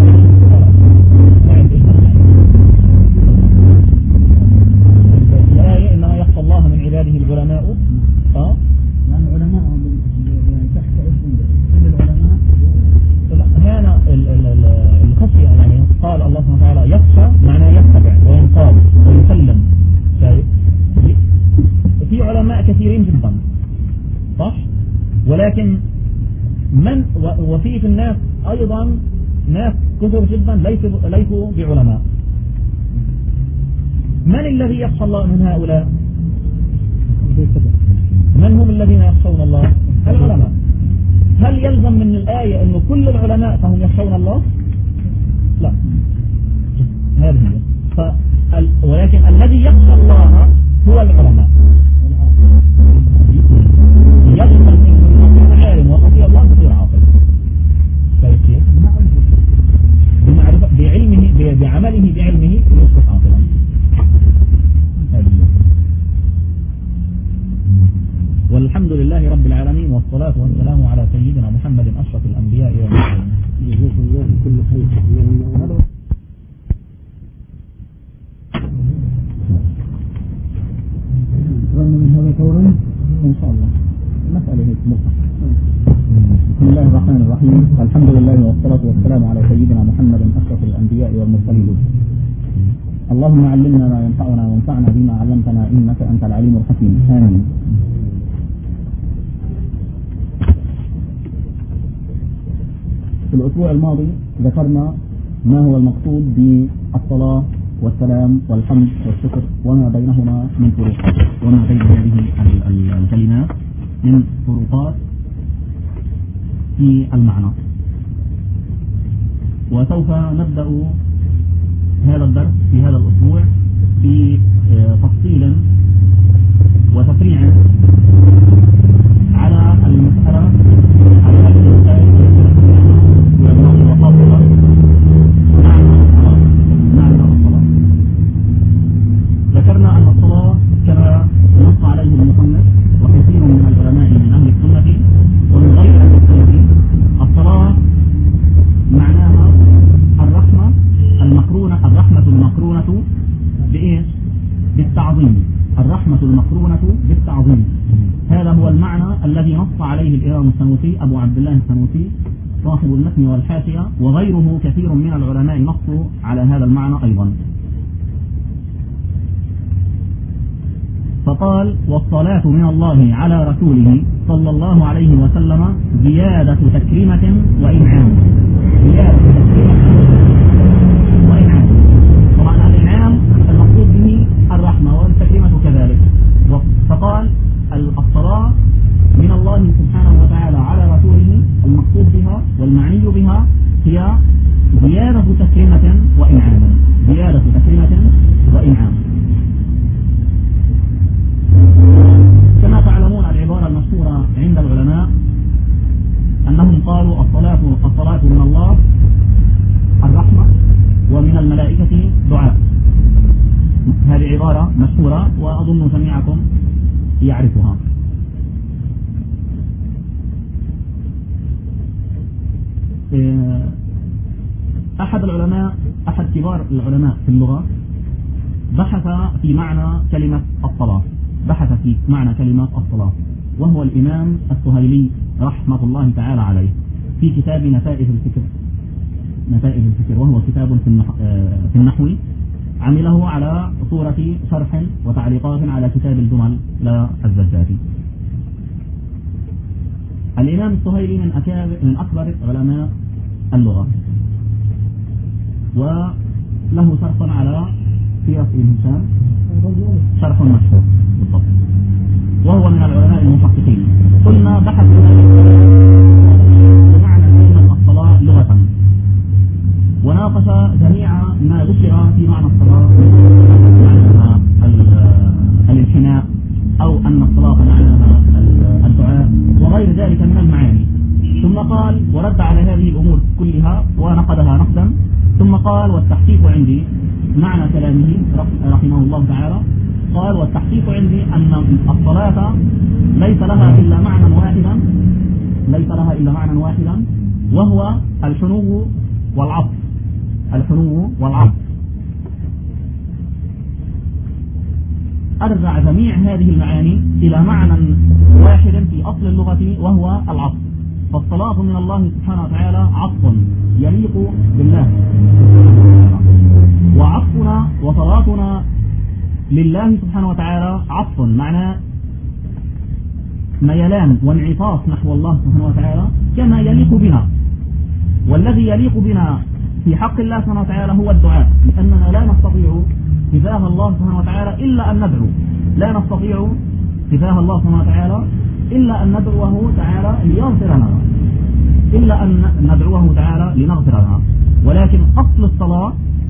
الآية إنما يخشى الله من عباده العلماء. يعني العلماء يعني تحت اسم العلماء. هنا الخشية يعني قال الله سبحانه وتعالى يخشى معناه يتبع وينقاد ويسلم. شايف؟ في علماء كثيرين جدا صح، ولكن وفي الناس أيضا ناس كثر جدا ليسوا بعلماء. من الذي يخشى الله من هؤلاء؟ من هم الذين يخشون الله؟ العلماء. هل يلزم من الآية أنه كل العلماء فهم يخشون الله؟ لا، هذه هي. ولكن الذي يخشى الله هو العلماء. يجب أن يكون عالم وخشي الله يصير عاقل. كيف؟ بمعرفة بعلمه بعمله بعلمه يصبح عاقلا. والحمد لله رب العالمين، والصلاة والسلام على سيدنا محمد أشرف الأنبياء والمرسلين. جزاك الله كل خير. رغم من هذا فورا إن شاء الله مسألة هيك مطلقة. بسم الله الرحمن الرحيم، الحمد لله والصلاة والسلام على سيدنا محمد أشرف الأنبياء والمرسلين. اللهم علمنا ما ينفعنا وانفعنا بما علمتنا إنك أنت العليم الحكيم. آمين. في الأسبوع الماضي ذكرنا ما هو المقصود بالصلاة والسلام والحمد والشكر وما بينهما من فروقات، وما بين هذه الكلمات من فروقات في المعنى. وسوف نبدأ هذا الدرس في هذا الأسبوع في تفصيل وتفريع على المسألة على هذه المسائل معنى الصلاة. ذكرنا أن الصلاة كما نص عليه المصنف وكثير من العلماء من أهل السنة ومن غير أهل السنة، الصلاة معناها الرحمة المقرونة بإيش؟ بالتعظيم. الرحمة المقرونة بالتعظيم، هذا هو المعنى الذي نص عليه الإمام السنوسي أبو عبد الله السنوسي صاحب المتن والحاشية، وغيره كثير من العلماء نصوا على هذا المعنى أيضا. فقال: والصلاة من الله على رسوله صلى الله عليه وسلم زيادة تكريمة وإنعام. زيادة تكريمة وإنعام، طبعا الإنعام المقصود به الرحمة والتكريمة كذلك. فقال: الصلاة من الله سبحانه وتعالى على رسوله المقصود بها والمعني بها هي زيادة تكريمة وإنعام. زيادة تكريمة وإنعام. كما تعلمون العبارة المشهورة عند العلماء أنهم قالوا الصلاة من الله الرحمة ومن الملائكة دعاء. هذه عبارة مشهورة وأظن جميعكم يعرفها. أحد كبار العلماء في اللغة بحث في معنى كلمة الصلاة، وهو الإمام السهيلي رحمة الله تعالى عليه، في كتاب نتائج الفكر، وهو كتاب في النحو عمله على صورة شرح وتعليقات على كتاب الجمل للزجاجي. الإمام السهيلي من أكبر علماء اللغة، وله شرح على سيرة ابن هشام، شرح مشهور بالضبط، وهو من العلماء المحققين. قلنا بحث بمعنى كلمة الصلاة لغة، وناقش جميع ما ذكر في معنى الصلاة، معناها الانحناء أو أن الصلاة معناها الدعاء وغير ذلك من المعاني. ثم قال ورد على هذه الأمور كلها ونقدها نقدا، ثم قال: والتحقيق عندي معنى كلامه رحمه الله تعالى، قال: والتحقيق عندي أن الصلاة ليس لها إلا معنى واحدا، وهو الحنو والعطف. أرجع جميع هذه المعاني إلى معنى واحد في أصل اللغة، وهو العطف. فالصلاة من الله سبحانه وتعالى عطف يليق بالله، وعطفنا وصلاتنا لله سبحانه وتعالى عطف معناه ميلان وانعطاف نحو الله سبحانه وتعالى كما يليق بنا. والذي يليق بنا في حق الله سبحانه وتعالى هو الدعاء، لأننا لا نستطيع تجاه الله سبحانه وتعالى إلا أن ندعو، إلا أن ندعوه تعالى ليغفر لنا، لنغفر لنا. ولكن أصل الصلاة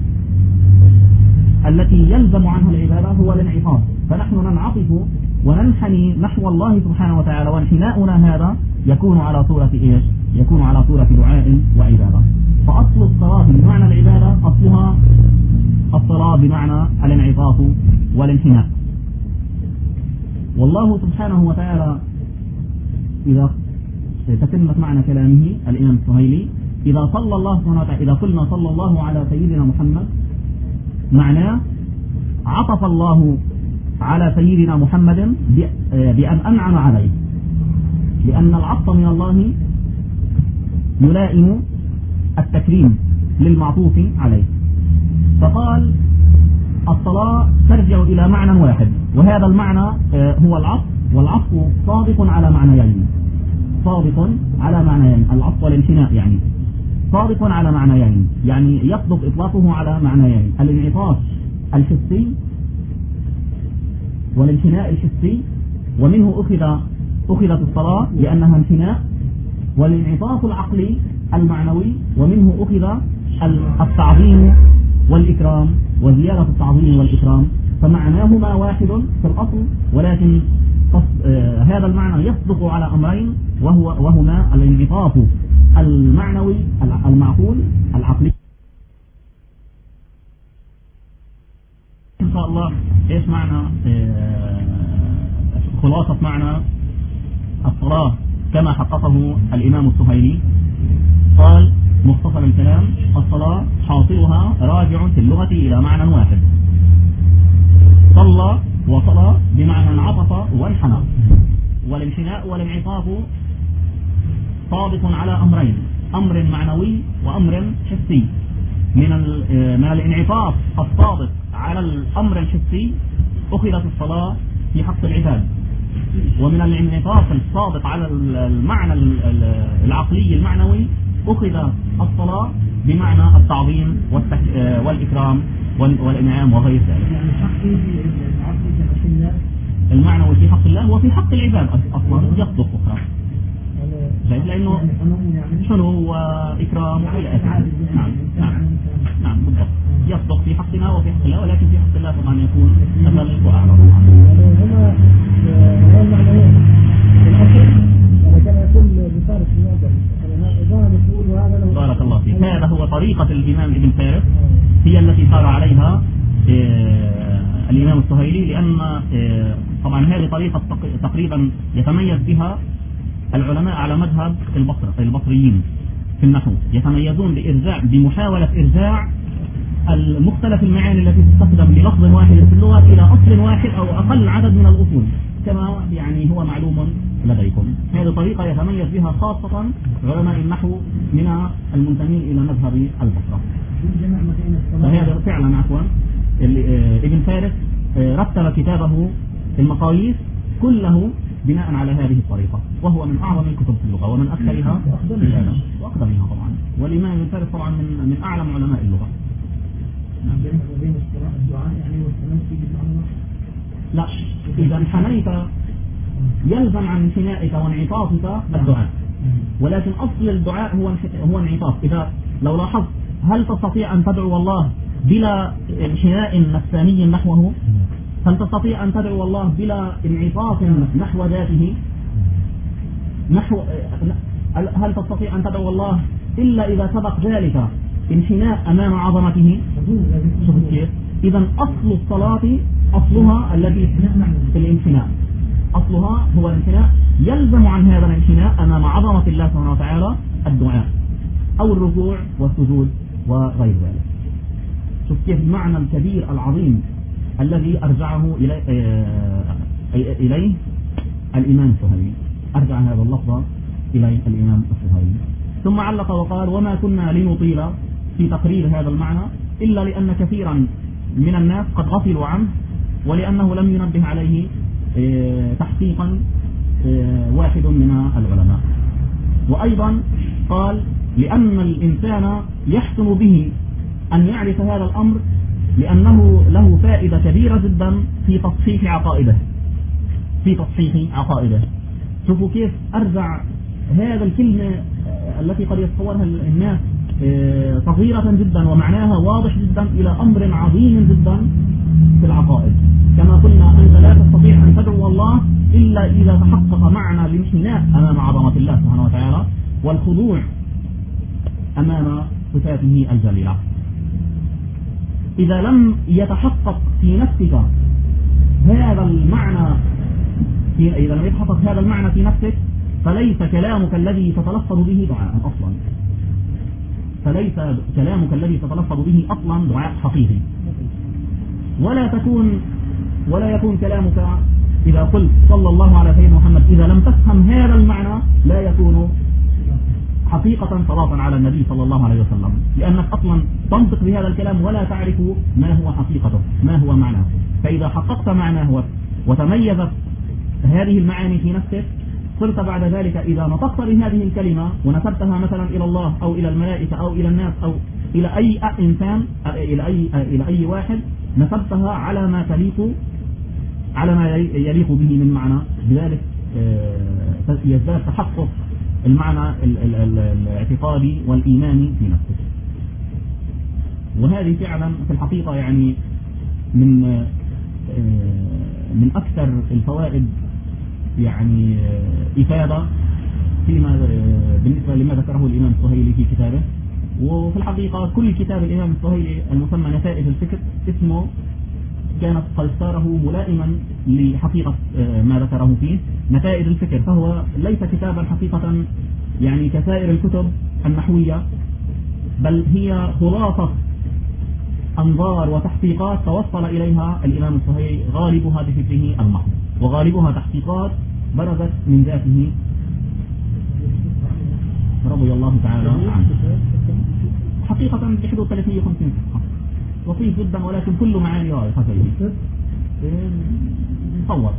التي يلزم عنها العبادة هو الانعطاف، فنحن ننعطف وننحني نحو الله سبحانه وتعالى، وانحناؤنا هذا يكون على صورة إيش؟ يكون على صورة دعاء وعبادة. فأصل الصلاة بمعنى العبادة أصلها الصلاة بمعنى الانعطاف والانحناء. والله سبحانه وتعالى إذا تتمت معنى كلامه الإمام السهيلي، إذا صلى الله سبحانه وتعالى، إذا قلنا صلى الله على سيدنا محمد، معناه عطف الله على سيدنا محمد بأن أنعم عليه، لأن العطف من الله يلائم التكريم للمعطوف عليه. فقال: الصلاة ترجع إلى معنى واحد، وهذا المعنى هو العطف، والعطف صادق على معنيين، صادق على معنيين، العطف والانحناء يعني صادق على معنيين، يعني يصدق إطلاقه على معنيين، الانعطاف الحسي والانحناء الحسي، ومنه أخذت الصلاة لأنها انحناء، والانعطاف العقلي المعنوي ومنه أخذ التعظيم والإكرام وزيادة التعظيم والإكرام، فمعناهما واحد في الأصل، ولكن هذا المعنى يصدق على أمرين، وهما الانعطاف المعنوي المعقول العقلي. إن شاء الله إيش معنى خلاصة معنى الصلاة كما حققه الإمام السهيلي؟ قال مختصر الكلام: الصلاة حاصلها راجع في اللغة إلى معنى واحد، صلى وصلى بمعنى انعطف وانحنى، والانحناء والانعطاف صادق على أمرين، أمر معنوي وأمر حسي. من الانعطاف الصادق على الأمر الحسي أخذت الصلاة في حق العباد، ومن الانعطاف الصادق على المعنى العقلي المعنوي أخذ الصلاة بمعنى التعظيم والإكرام والإنعام وغير ذلك. المعنوي في حق الله وفي حق العباد أصلا يصدق أخرى، لأنه شنو وإكرام وإلى آخره. نعم بالضبط، يصدق في حقنا وفي حق الله، ولكن في حق الله طبعا يكون أمل وأعلى. هما المعنيين الأصل كما يقول بفارس الموضع. بارك الله فيك. هذا هو طريقة الإمام ابن فارس، هي التي سار عليها الإمام السهيلي، لأن طبعا هذه طريقة تقريبا يتميز بها العلماء على مذهب البصريين في النحو، يتميزون بمحاولة إرجاع المختلف المعاني التي تستخدم للفظ واحد في اللغة إلى أصل واحد أو أقل عدد من الأصول، كما يعني هو معلوم لديكم. هذه طريقة يتميز بها خاصة علماء النحو من المنتمين إلى مذهب البصرة. فهذا فعلا عفوا ابن فارس رتب كتابه في المقاييس كله بناء على هذه الطريقة، وهو من أعظم الكتب في اللغة ومن أكثرها وأقدمها طبعا، والإمام ابن فارس طبعا من أعلم علماء اللغة. لا، إذا انحنيت يلزم عن انحنائك وانعطافك الدعاء، ولكن أصل الدعاء هو انعطاف. إذا لو لاحظت، هل تستطيع أن تدعو الله بلا انحناء نفساني نحوه؟ هل تستطيع أن تدعو الله بلا انعطاف نحو ذاته؟ هل تستطيع أن تدعو الله إلا إذا سبق ذلك انحناء أمام عظمته؟ شوف كيف؟ إذا أصل الصلاة أصلها الذي في الانحناء، أصلها هو الانحناء، يلزم عن هذا الانحناء أمام عظمة الله سبحانه وتعالى الدعاء أو الركوع والسجود وغير ذلك. شوف كيف المعنى الكبير العظيم الذي أرجعه إليه الإمام السهيلي، أرجع هذا اللفظ إليه الإمام السهيلي. ثم علق وقال: وما كنا لنطيل في تقرير هذا المعنى إلا لأن كثيرا من الناس قد غفلوا عنه، ولأنه لم ينبه عليه تحقيقا واحد من العلماء. وأيضا قال: لأن الإنسان يحسن به أن يعرف هذا الأمر، لأنه له فائدة كبيرة جدا في تصحيح عقائده. شوفوا كيف أرجع هذا الكلمة التي قد يتصورها الناس صغيرة جدا ومعناها واضح جدا إلى أمر عظيم جدا في العقائد. كما قلنا، أنت لا تستطيع أن تدعو الله إلا إذا تحقق معنى الانحناء أمام عظمة الله سبحانه وتعالى والخضوع أمام صفاته الجليلة. إذا لم يتحقق في نفسك هذا المعنى في نفسك، فليس كلامك الذي تتلفظ به دعاء أصلا، فليس كلامك الذي تتلفظ به أصلا دعاء حقيقي، ولا يكون كلامك إذا قلت صلى الله على سيدنا محمد إذا لم تفهم هذا المعنى لا يكون حقيقة صلاة على النبي صلى الله عليه وسلم، لأنك أصلا تنطق بهذا الكلام ولا تعرف ما هو حقيقته، ما هو معناه. فإذا حققت معناه وتميزت هذه المعاني في نفسك، صرت بعد ذلك إذا نطقت بهذه الكلمة ونسبتها مثلا إلى الله أو إلى الملائكة أو إلى الناس أو إلى أي إنسان، إلى أي واحد، نسبتها على ما يليق به من معنى، بذلك يزداد تحقق المعنى الاعتقادي والإيماني في نفسه. وهذه فعلا في الحقيقة يعني من أكثر الفوائد يعني إفادة فيما بالنسبة لما ذكره الإمام السهيلي في كتابه. وفي الحقيقة كل كتاب الإمام السهيلي المسمى نتائج الفكر اسمه كانت قد اختاره ملائما لحقيقة ما ذكره فيه نتائج الفكر، فهو ليس كتابا حقيقة يعني كسائر الكتب النحوية، بل هي خلاصة أنظار وتحقيقات توصل إليها الإمام السهيلي، غالبها بفكره المحض وغالبها تحقيقات برزت من ذاته رضي الله تعالى عنه. حقيقة بحدود 350 صفحة، لطيف جدا، ولكن كل معاني واضحة فيه مصور.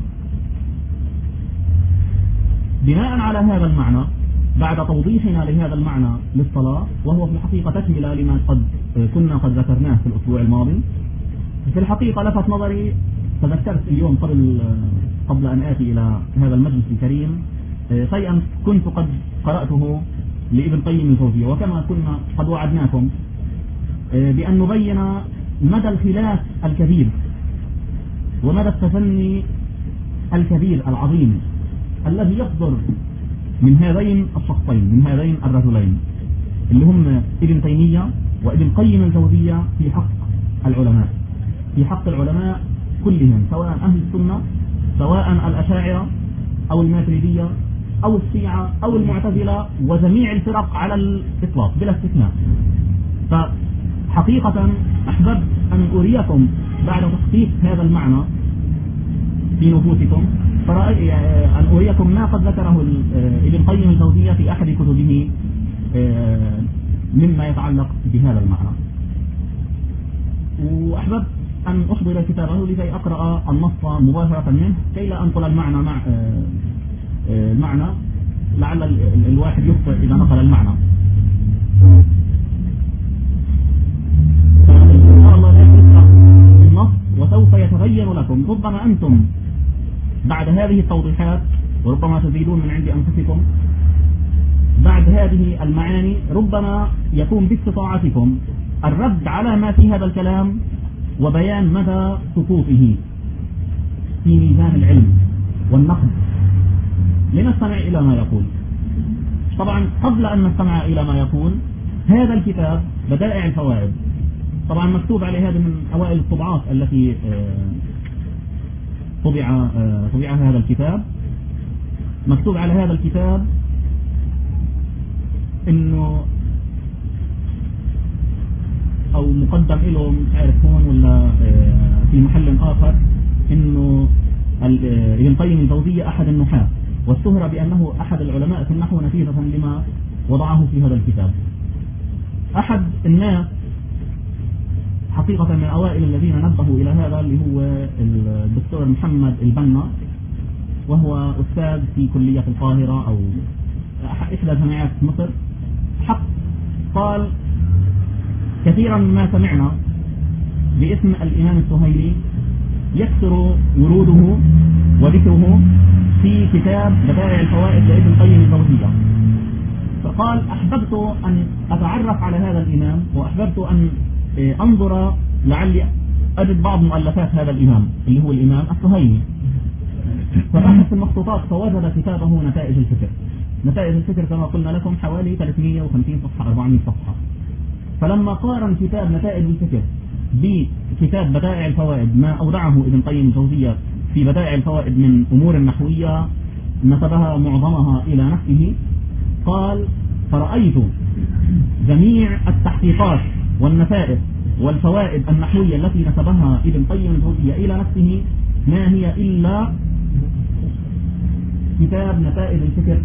بناء على هذا المعنى، بعد توضيحنا لهذا المعنى للصلاة، وهو في الحقيقة تكملة لما كنا قد ذكرناه في الأسبوع الماضي، في الحقيقة لفت نظري، تذكرت اليوم قبل أن آتي إلى هذا المجلس الكريم شيئا كنت قد قرأته لابن قيم الجوزية، وكما كنا قد وعدناكم بأن نبين مدى الخلاف الكبير ومدى التفني الكبير العظيم الذي يصدر من هذين الشخصين، من هذين الرجلين اللي هم ابن تيمية وابن قيم الجوزية في حق العلماء كلهم، سواء أهل السنة، سواء الأشاعرة أو الماتريدية أو الشيعة أو المعتزلة وجميع الفرق على الإطلاق بلا استثناء. فحقيقة أحببت أن أريكم بعد تحقيق هذا المعنى في نفوسكم، أن أريكم ما قد ذكره ابن قيم الجوزية في أحد كتبه مما يتعلق بهذا المعنى. وأحببت أن أحضر كتابه لكي أقرأ النص مباشرة منه كي لا أنقل المعنى مع معنى، لعل الواحد يخطئ إذا نقل المعنى. النص وسوف يتبين لكم، ربما أنتم بعد هذه التوضيحات، وربما تزيدون من عند أنفسكم بعد هذه المعاني، ربما يكون باستطاعتكم الرد على ما في هذا الكلام وبيان مدى سقوطه في ميزان العلم والنقد. لنستمع إلى ما يقول. طبعا قبل أن نستمع إلى ما يقول، هذا الكتاب بدائع الفوائد طبعا مكتوب عليه، هذا من أوائل الطبعات التي طبع هذا الكتاب. مكتوب على هذا الكتاب إنه أو مقدم له، مش عارف هون ولا في محل آخر، إنه ابن قيم الجوزية أحد النحاة، والشهرة بأنه أحد العلماء في النحو نتيجة لما وضعه في هذا الكتاب. أحد الناس حقيقة من أوائل الذين نبهوا إلى هذا اللي هو الدكتور محمد البنا، وهو أستاذ في كلية القاهرة أو إحدى جامعات مصر. حق قال كثيرا ما سمعنا باسم الإمام السهيلي يكثر وروده وذكره في كتاب بدائع الفوائد لابن قيم الجوزية، فقال أحببت أن أتعرف على هذا الإمام، وأحببت أن أنظر لعلي أجد بعض مؤلفات هذا الإمام اللي هو الإمام السهيلي. فبحث في المخطوطات فوجد كتابه نتائج الفكر. نتائج الفكر كما قلنا لكم حوالي 350 صفحة 400 صفحة. فلما قارن كتاب نتائج الفكر بكتاب بدائع الفوائد، ما أودعه ابن قيم الجوزية في بدائع الفوائد من أمور نحوية نسبها معظمها إلى نفسه، قال فرأيت جميع التحقيقات والنتائج والفوائد النحوية التي نسبها ابن قيم الجوزية إلى نفسه ما هي إلا كتاب نتائج الفكر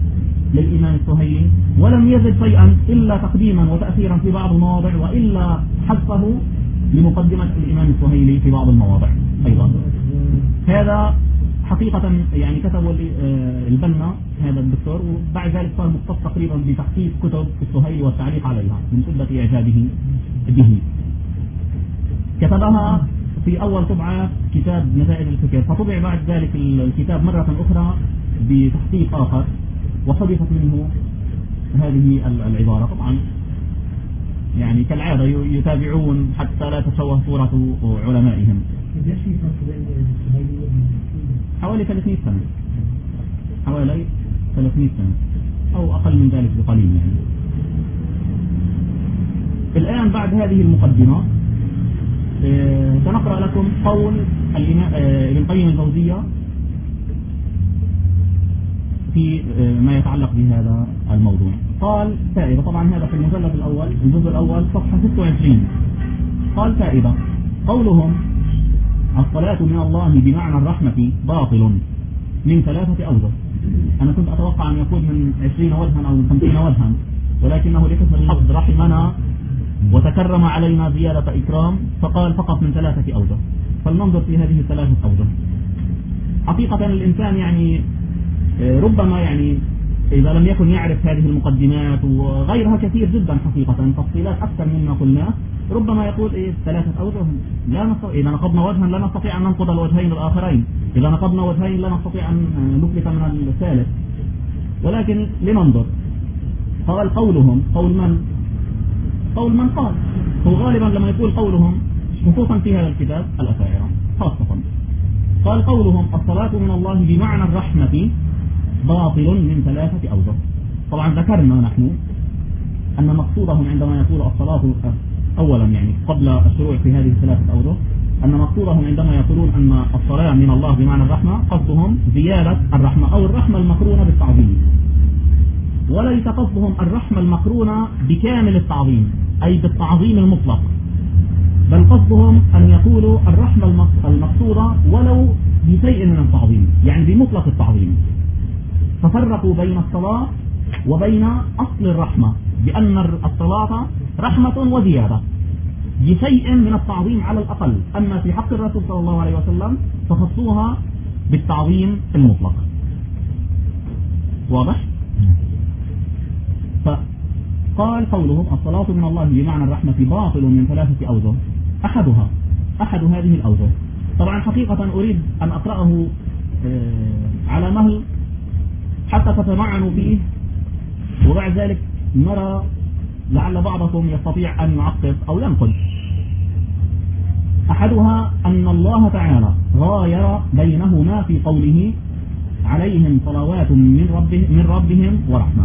للإمام السهيلي، ولم يزد شيئا إلا تقديما وتأثيرا في بعض المواضع، وإلا حذفه لمقدمة الإمام السهيلي في بعض المواضع أيضا. هذا حقيقة يعني كتبه البنا هذا الدكتور، وبعد ذلك صار مختص تقريبا بتحقيق كتب السهيلي والتعليق عليها من شدة إعجابه به. كتبها في أول طبعة كتاب نتائج الفكر، فطبع بعد ذلك الكتاب مرة أخرى بتحقيق آخر وحذفت منه هذه العبارة. طبعا يعني كالعادة يتابعون حتى لا تشوه صورة علمائهم. حوالي 300 سنة، حوالي 300 سنة أو أقل من ذلك بقليل يعني. الآن بعد هذه المقدمة سنقرأ لكم قول ابن القيم الجوزية في ما يتعلق بهذا الموضوع. قال فائدة، طبعا هذا في المجلد الأول الجزء الأول صفحة 26. قال فائدة: قولهم الصلاة من الله بمعنى الرحمة باطل من 3 أوجه. أنا كنت أتوقع أن يكون من 20 وجها أو من 50 وجها، ولكنه لحسن الحظ رحمنا وتكرم علينا زيادة إكرام فقال فقط من 3 أوجه. فلننظر في هذه 3 أوجه. حقيقة الإنسان يعني ربما يعني إذا لم يكن يعرف هذه المقدمات وغيرها كثير جدا حقيقة تفصيلات أكثر مما قلنا، ربما يقول 3 أوجه لا نستطيع، إذا نقضنا وجها لا نستطيع أن ننقض الوجهين الآخرين، إذا نقضنا وجهين لا نستطيع أن نفلت من الثالث. ولكن لننظر. قال قولهم، قول من؟ قول من قال. هو غالبا لما يقول قولهم خصوصا في هذا الكتاب الأشاعرة خاصة. قال قولهم الصلاة من الله بمعنى الرحمة باطل من 3 أوجه. طبعا ذكرنا نحن أن مقصودهم عندما يقول الصلاة أولا يعني قبل الشروع في هذه 3 أوجه، أن مقصودهم عندما يقولون أن الصلاة من الله بمعنى الرحمة قصدهم زيادة الرحمة أو الرحمة المقرونة بالتعظيم، وليس قصدهم الرحمة المقرونة بكامل التعظيم أي بالتعظيم المطلق، بل قصدهم أن يقولوا الرحمة المقصودة ولو بشيء من التعظيم، يعني بمطلق التعظيم. ففرقوا بين الصلاة وبين أصل الرحمة بأن الصلاة رحمة وزيادة بشيء من التعظيم على الأقل، أما في حق الرسول صلى الله عليه وسلم فخصوها بالتعظيم المطلق. واضح؟ فقال قولهم الصلاة من الله بمعنى الرحمة باطل من 3 أوجه. أحد هذه الأوجه، طبعا حقيقة أريد أن أقرأه على مهل حتى تتمعنوا فيه، وبعد ذلك نرى لعل بعضكم يستطيع أن يعقب أو ينقل. أحدها أن الله تعالى غاير بينهما في قوله عليهم صلوات من ربهم ورحمة.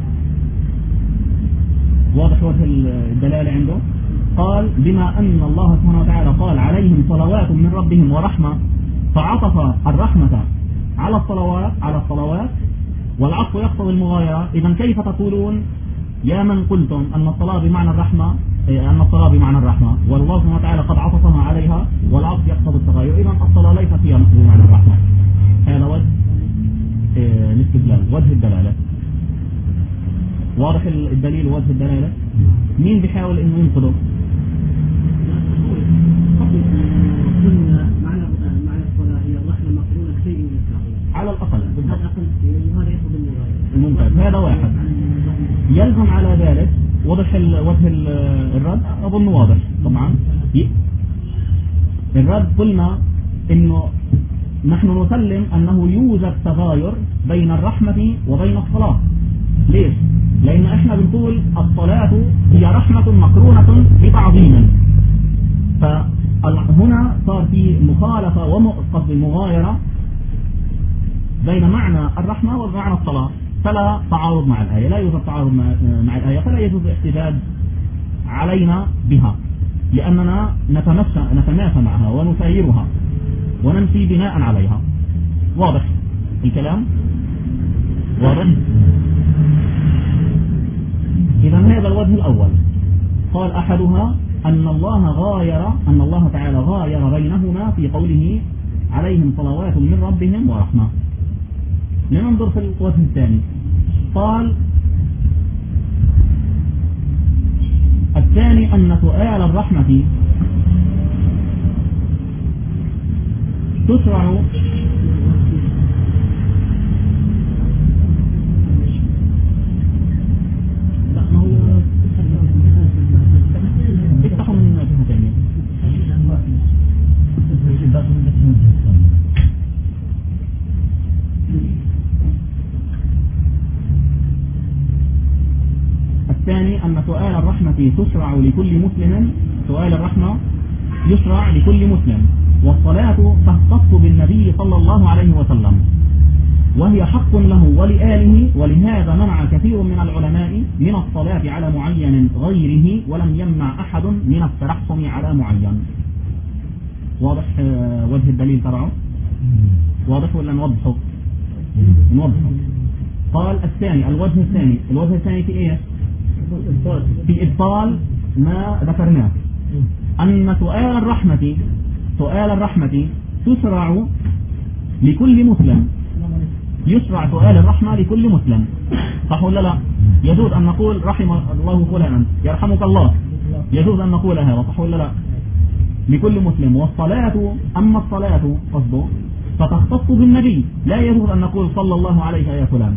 واضح وجه الدلالة عنده؟ قال بما أن الله سبحانه وتعالى قال عليهم صلوات من ربهم ورحمة، فعطف الرحمة على الصلوات والعطف يقتضي المغايرة. إذا كيف تقولون يا من قلتم أن الصلاة بمعنى الرحمة والله سبحانه وتعالى قد عطفها عليها والعطف يقتضي التغاير، إذا الصلاة ليست هي بمعنى الرحمة. هذا وجه الاستدلال، وجه الدلالة. واضح الدليل ووجه الدلالة؟ مين بيحاول إنه ينقضه؟ معنى الصلاة هي الرحمة مقرونة شيء من التعظيم على الأقل. وهذا يأخذ ممتاز، هذا واحد. يلزم على ذلك وضح وجه الرد. أظن واضح طبعا. الرد قلنا إنه نحن نسلم أنه يوجد تغاير بين الرحمة وبين الصلاة. ليش؟ لأن احنا بنقول الصلاة هي رحمة مقرونة بتعظيم، فهنا صار في مخالفة ومقصد المغايرة بين معنى الرحمة ومعنى الصلاة، فلا تعارض مع الآية، لا يوجد تعارض مع الآية، فلا يجوز الاحتجاج علينا بها، لأننا نتماشى معها ونسيرها ونمشي بناء عليها. واضح الكلام؟ واضح؟ إذا هذا الوجه الأول. قال أحدها أن الله تعالى غاير بينهما في قوله عليهم صلوات من ربهم ورحمة. لننظر في الوجه الثاني. قال الثاني أن سؤال الرحمة تشرع افتحوا من جهة ثانية. الثاني أن سؤال الرحمة تشرع لكل مسلم، سؤال الرحمة يشرع لكل مسلم، والصلاة تختص بالنبي صلى الله عليه وسلم وهي حق له ولآله، ولهذا منع كثير من العلماء من الصلاة على معين غيره، ولم يمنع أحد من الترحم على معين. واضح وجه الدليل تبعه؟ واضح ولا نوضحه؟ قال الثاني الوجه الثاني في ايه؟ في إبطال ما ذكرناه، أن سؤال الرحمة تشرع لكل مسلم، يشرع سؤال الرحمة لكل مسلم، صح ولا لا؟ يجوز أن نقول رحم الله فلانا، يرحمك الله، يجوز أن نقول هذا، صح ولا لا؟ لكل مسلم. والصلاة أما الصلاة قصده فتختص بالنبي، لا يجوز أن نقول صلى الله عليه يا فلان،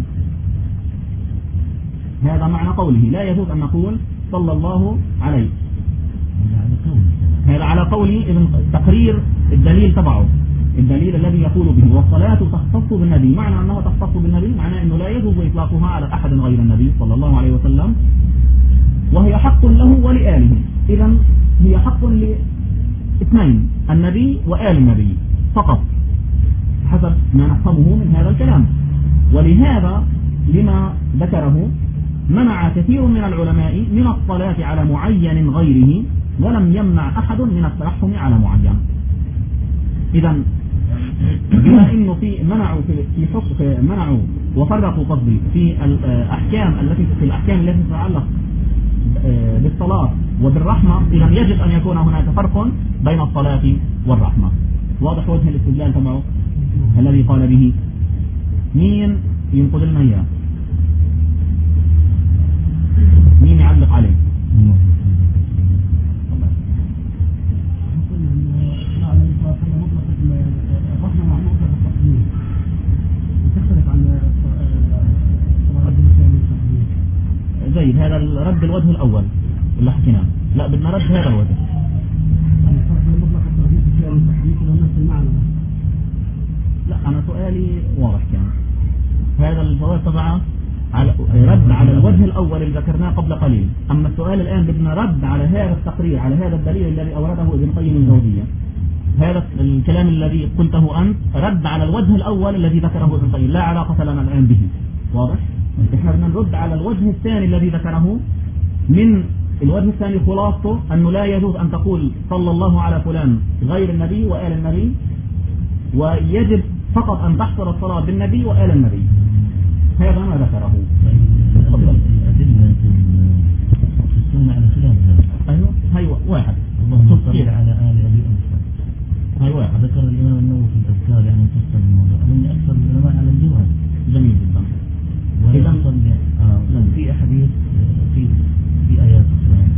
هذا معنى قوله لا يجوز أن نقول صلى الله عليه، هذا على قول ابن تقرير الدليل تبعه، الدليل الذي يقول به والصلاة تختص بالنبي، معنى أنها تختص بالنبي معنى أنه لا يجوز إطلاقها على أحد غير النبي صلى الله عليه وسلم، وهي حق له ولآله. إذا هي حق لاثنين، النبي وآل النبي فقط حسب ما نفهمه من هذا الكلام. ولهذا لما ذكره منع كثير من العلماء من الصلاة على معين غيره، ولم يمنع أحد من الترحم على معين. إذا بما إنه منعوا وفرقوا قصدي في الأحكام التي تتعلق بالصلاة وبالرحمة، إذا يجب أن يكون هناك فرق بين الصلاة والرحمة. واضح وجه الاستدلال تبعه الذي قال به؟ مين ينقل لنا إياه؟ مين يعلق عليه؟ زيد، هذا رد الوجه الأول اللي حكيناه، لا بدنا رد هذا الوجه. لا أنا سؤالي واضح كان، هذا الجواب طبعا رد على الوجه الأول اللي ذكرناه قبل قليل. أما السؤال الآن بدنا رد على هذا التقرير، على هذا الدليل الذي أورده ابن قيم الجوزية. هذا الكلام الذي قلته أنت رد على الوجه الأول الذي ذكره ابن قيم، لا علاقة لنا الآن به. واضح؟ إحنا بدنا نرد على الوجه الثاني الذي ذكره. من الوجه الثاني خلاصته أنه لا يجوز أن تقول صلى الله على فلان غير النبي وآل النبي، ويجب فقط أن تحصر الصلاة بالنبي وآل النبي. هذا ما ذكره. الأدلة في السنة على خلاف هذا. أيوة واحد. اللهم صل على آل أبي أنصار. أيوة ذكر الإمام النووي في الأذكار يعني تفصل الموضوع، من أكثر العلماء على الجواز. جميل جدا. إذا في أحاديث في آيات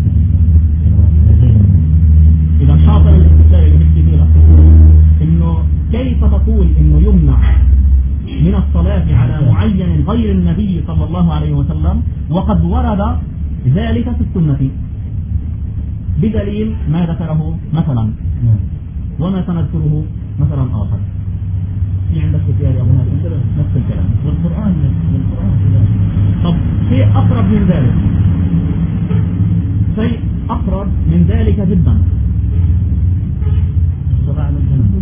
إذا حاصل الاستدلال اللي بيحكي فيه إنه كيف تقول إنه يمنع من الصلاة على معين غير النبي صلى الله عليه وسلم وقد ورد ذلك في السنة بدليل ما ذكره مثلا، وما سنذكره مثلا آخر. في عندك اختيار يا أبو نادر نفس الكلام والقرآن طب شيء أقرب من ذلك، شيء أقرب من ذلك جدا. الصلاة على الجنة.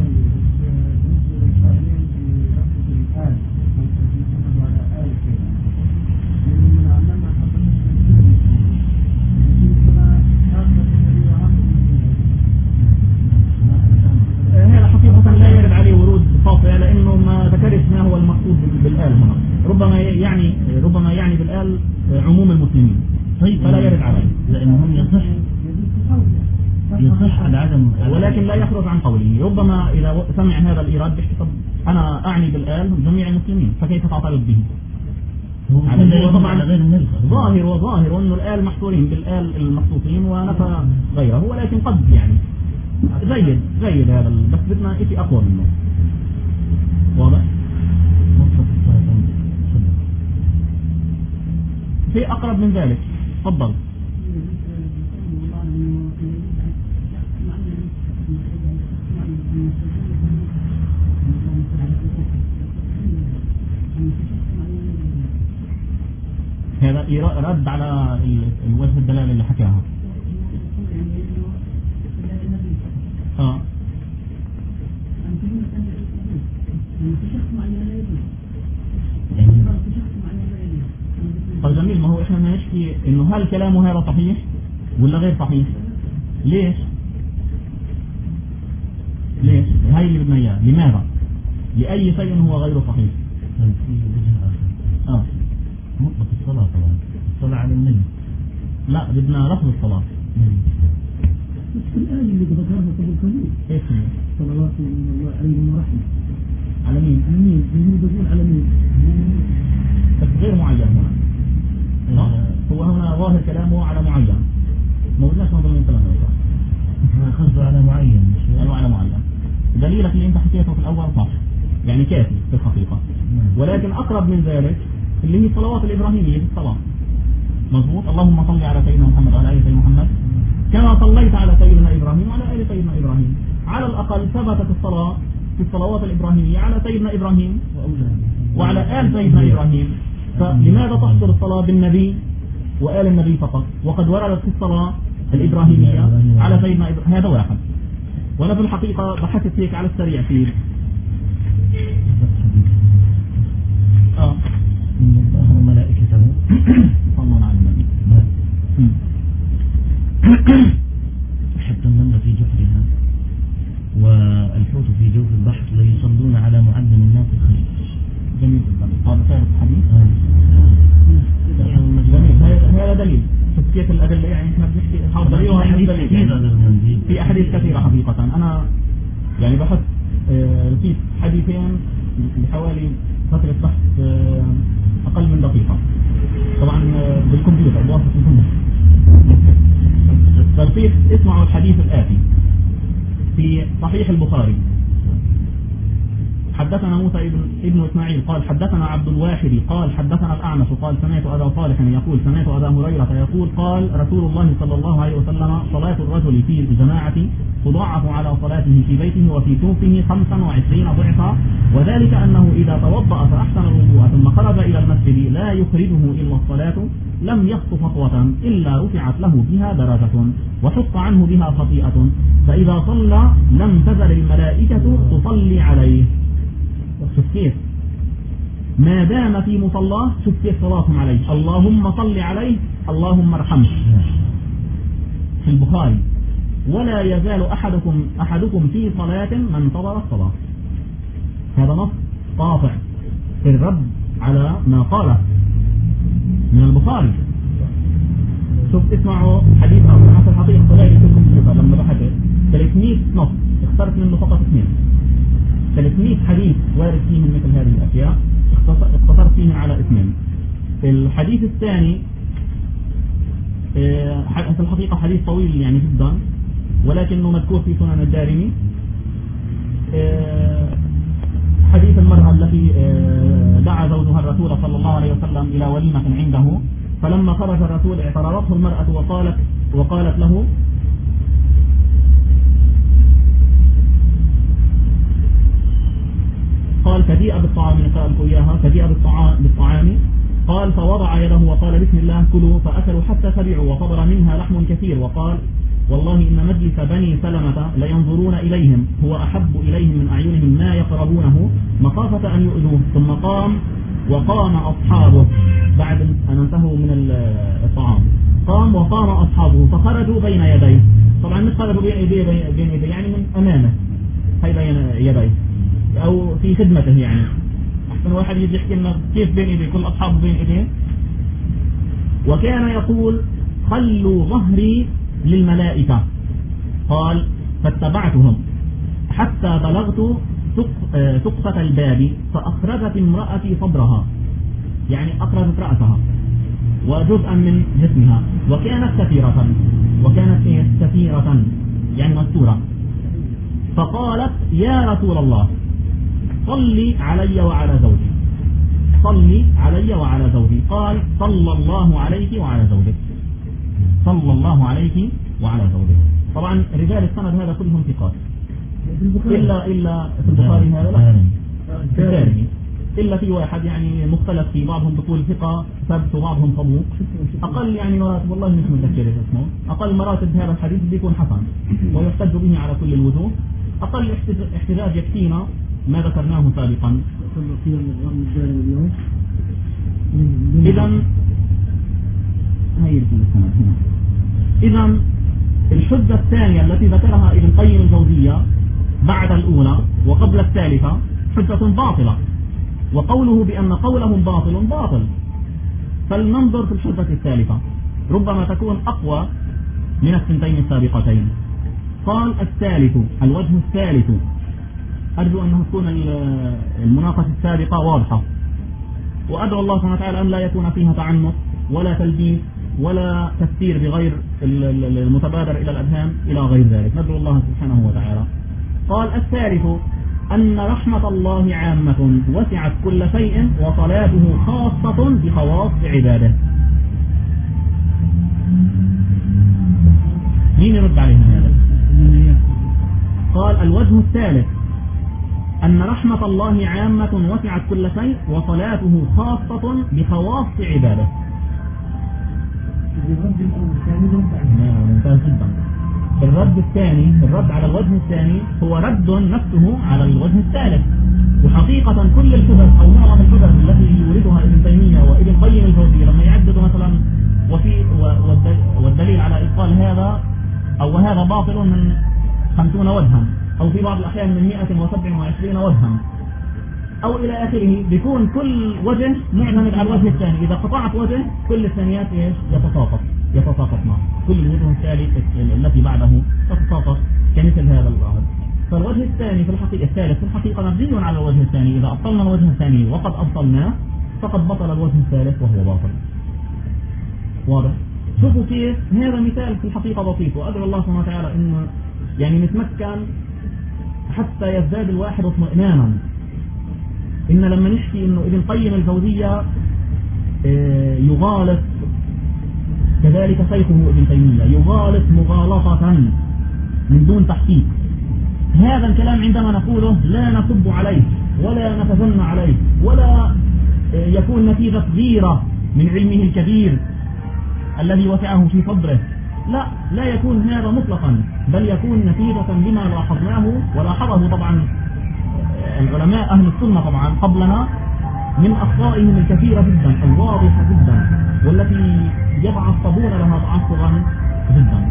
هذا حقيقة لا يرد عليه ورود قاطع، لأنه ما ذكرش ما هو المقصود بالآل هنا. ربما يعني بالآل عموم المسلمين، فلا يرد عليه، لأنهم يصح على عدم، ولكن لا يخرج عن قوله. ربما إذا سمع هذا الإيراد بيحكي طب أنا أعني بالآل جميع المسلمين، فكيف تعترض به؟ هو طبعا على غير النبي ظاهر وأنه الآل محصورين بالآل المخصوصين ونفى غيره، ولكن قد يعني زيد هذا، بس بدنا شيء أقوى منه. واضح؟ في أقرب من ذلك. تفضل. هذا رد على الوجه الدلالة اللي حكاها. طيب جميل، ما هو احنا نحكي انه هل كلامه هذا صحيح ولا غير صحيح؟ ليش هاي اللي بدنا اياه. لماذا؟ لأي شيء هو غير صحيح. في وجه آخر مطلق الصلاة طبعا، الصلاة على النبي. لا، بدنا لفظ الصلاة. بس الآية اللي ذكرها قبل قليل ايش هي؟ صلوات الله عليهم ورحمة. على مين؟ مين بيقول على مين؟ بس غير معين هنا. هو هنا ظاهر كلامه على معين. ما قلناش نظر من كلامه. خذوا على معين. على معين. دليلك اللي انت حكيته في الأول صح، يعني كافي في الحقيقة. ولكن أقرب من ذلك اللي هي الصلوات الإبراهيمية في الصلاة. مظبوط. اللهم صل على سيدنا محمد وعلى آل سيدنا محمد كما صليت على سيدنا إبراهيم وعلى آل سيدنا إبراهيم. على الأقل ثبتت الصلاة في الصلوات الإبراهيمية على سيدنا إبراهيم وعلى آل سيدنا إبراهيم. فلماذا تحصر الصلاة بالنبي وآل النبي فقط وقد وردت في الصلاة الإبراهيمية على سيدنا إبراهيم؟ هذا واحد. وأنا في الحقيقة بحثت هيك على السريع فيه. إن الله وملائكته صلوا على النبي. حتى النملة في جحرها والحوت في جوف البحر ليصلون على معلم الناس الخير. جميل جدا. هذا ثالث الحديث. هذا دليل. كيف الأدلة يعني احنا بنحكي حاضرين في أحاديث كثيرة حقيقة. أنا يعني بحث في حديثين بحوالي فترة بحث أقل من دقيقة، طبعا بالكمبيوتر بواسطة الكمبيوتر. تلخيص اسمعوا الحديث الآتي في صحيح البخاري. حدثنا موسى ابن إسماعيل قال حدثنا عبد الواحد قال حدثنا الأعمش قال سمعت أبا صالح يقول سمعت أبا هريرة يقول قال رسول الله صلى الله عليه وسلم صلاة الرجل في الجماعة تضاعف على صلاته في بيته وفي توفه 25 ضعفا، وذلك أنه إذا توضأ فأحسن الوضوء ثم خرج إلى المسجد لا يخرجه إلا الصلاة لم يخط خطوة إلا رفعت له بها درجة وحط عنه بها خطيئة، فإذا صلى لم تزل الملائكة تصلي عليه. شوف كيف ما دام في مصلاه، شوف كيف صلاتهم عليه، اللهم صل عليه اللهم ارحمه. في البخاري ولا يزال أحدكم في صلاة ما انتظر الصلاة. هذا نص قاطع في الرد على ما قاله من البخاري. شوف اسمعوا حديث أبو نصر الحقيقة طلعي لكم لما بحثت 300 نص اخترت منه فقط 2. 300 حديث وارد فيه من مثل هذه الأشياء اختصرت فيه على 2. الحديث الثاني في الحقيقة حديث طويل يعني جدا، ولكنه مذكور في سنن الدارمي. حديث المرأة التي دعا زوجها الرسول صلى الله عليه وسلم إلى وليمة عنده، فلما خرج الرسول اعترضته المرأة وقالت له قال فجيء بالطعام، نسألك إياها فجيء بالطعام قال فوضع يده وقال بسم الله كلوا، فأكلوا حتى شبعوا وفضل منها لحم كثير، وقال والله إن مجلس بني سلمة لينظرون إليهم هو أحب إليهم من أعينهم ما يقربونه مخافة أن يؤذوه. ثم وقام أصحابه بعد أن انتهوا من الطعام، قام وقام أصحابه فخرجوا بين يديه. طبعا مش خرجوا بين يديه يعني من أمامه، هي بين يديه أو في خدمته. يعني أحسن واحد يجي يحكي لنا كيف بين يديه، كل أصحابه بين يديه. وكان يقول خلوا ظهري للملائكة، قال فاتبعتهم حتى بلغت سقفة الباب فأخرجت امرأتي صدرها، يعني أقرضت رأسها وجزءا من جسمها، وكانت سفيرة يعني مستورة. فقالت يا رسول الله صلي علي وعلى زوجي، صلي علي وعلى زوجي. قال صلى الله عليك وعلى زوجك، صلى الله عليك وعلى زوجك. طبعا رجال السند هذا كلهم ثقات إلا في البخاري هذا لا، في الدارمي إلا في واحد يعني مختلف في، بعضهم بطول ثقة ثبت وبعضهم صدوق. أقل يعني مراتب والله مش متذكر اسمه، أقل مراتب هذا الحديث بيكون حسن ويحتج به على كل الوجوه. أقل احتجاج يكفينا ما ذكرناه سابقا. إذا الحجة الثانية التي ذكرها ابن قيم الجوزية بعد الأولى وقبل الثالثة حجة باطلة، وقوله بأن قولهم باطل. فلننظر في الحجة الثالثة ربما تكون أقوى من الثنتين السابقتين. قال الثالث، الوجه الثالث، أرجو أن تكون المناقشة السابقة واضحة، وأدعو الله سبحانه وتعالى أن لا يكون فيها تعنت ولا تلبيس ولا تفسير بغير المتبادر إلى الأذهان إلى غير ذلك، ندعو الله سبحانه وتعالى. قال الثالث أن رحمة الله عامة وسعت كل شيء وصلاته خاصة بخواص عباده. مين يرد عليهم هذا؟ قال الوجه الثالث أن رحمة الله عامة وسعت كل شيء وصلاته خاصة بخواص عباده. ممتاز جدا. الرد على الوجه الثاني هو رد نفسه على الوجه الثالث. وحقيقة كل الحجج أو معظم الحجج التي يوردها ابن تيمية وابن قيم الجوزية لما يعددوا مثلا والدليل على إبطال هذا أو هذا باطل من 50 وجها، أو في بعض الأحيان من 127 وجها أو إلى آخره، بيكون كل وجه معتمد على الوجه الثاني. إذا قطعت وجه كل الثانيات يتساقط معه، كل الوجه التي بعده تتساقط كمثل هذا الظاهر. فالوجه الثاني في الحقيقة الثالث في الحقيقة مبني على الوجه الثاني. إذا أبطلنا الوجه الثاني وقد أبطلناه فقد بطل الوجه الثالث وهو باطل. واضح؟ شوفوا كيف هذا مثال في الحقيقة بسيط، وأدعو الله سبحانه وتعالى إنه يعني نتمكن حتى يزداد الواحد اطمئنانا. إن لما نحكي إنه ابن قيم الجوزية يغالط، كذلك شيخه ابن تيمية يغالط مغالطة من دون تحقيق، هذا الكلام عندما نقوله لا نصب عليه ولا نتجنى عليه ولا يكون نتيجة غيرة من علمه الكبير الذي وسعه في صدره، لا يكون هذا مطلقا، بل يكون نتيجة لما لاحظناه ولاحظه طبعا العلماء أهل السنة طبعا قبلنا من أخطائهم الكثيرة جدا الواضحة جدا والتي يتعصبون لها تعصبا جدا.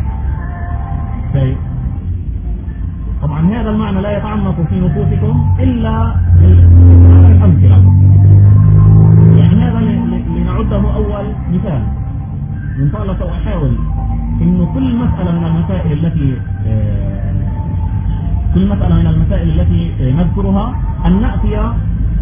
طبعا هذا المعنى لا يتعمق في نفوسكم إلا الأمثلة، يعني هذا لنعده أول مثال. إن شاء الله سأحاول إنه كل مسألة من المسائل التي نذكرها أن نأتي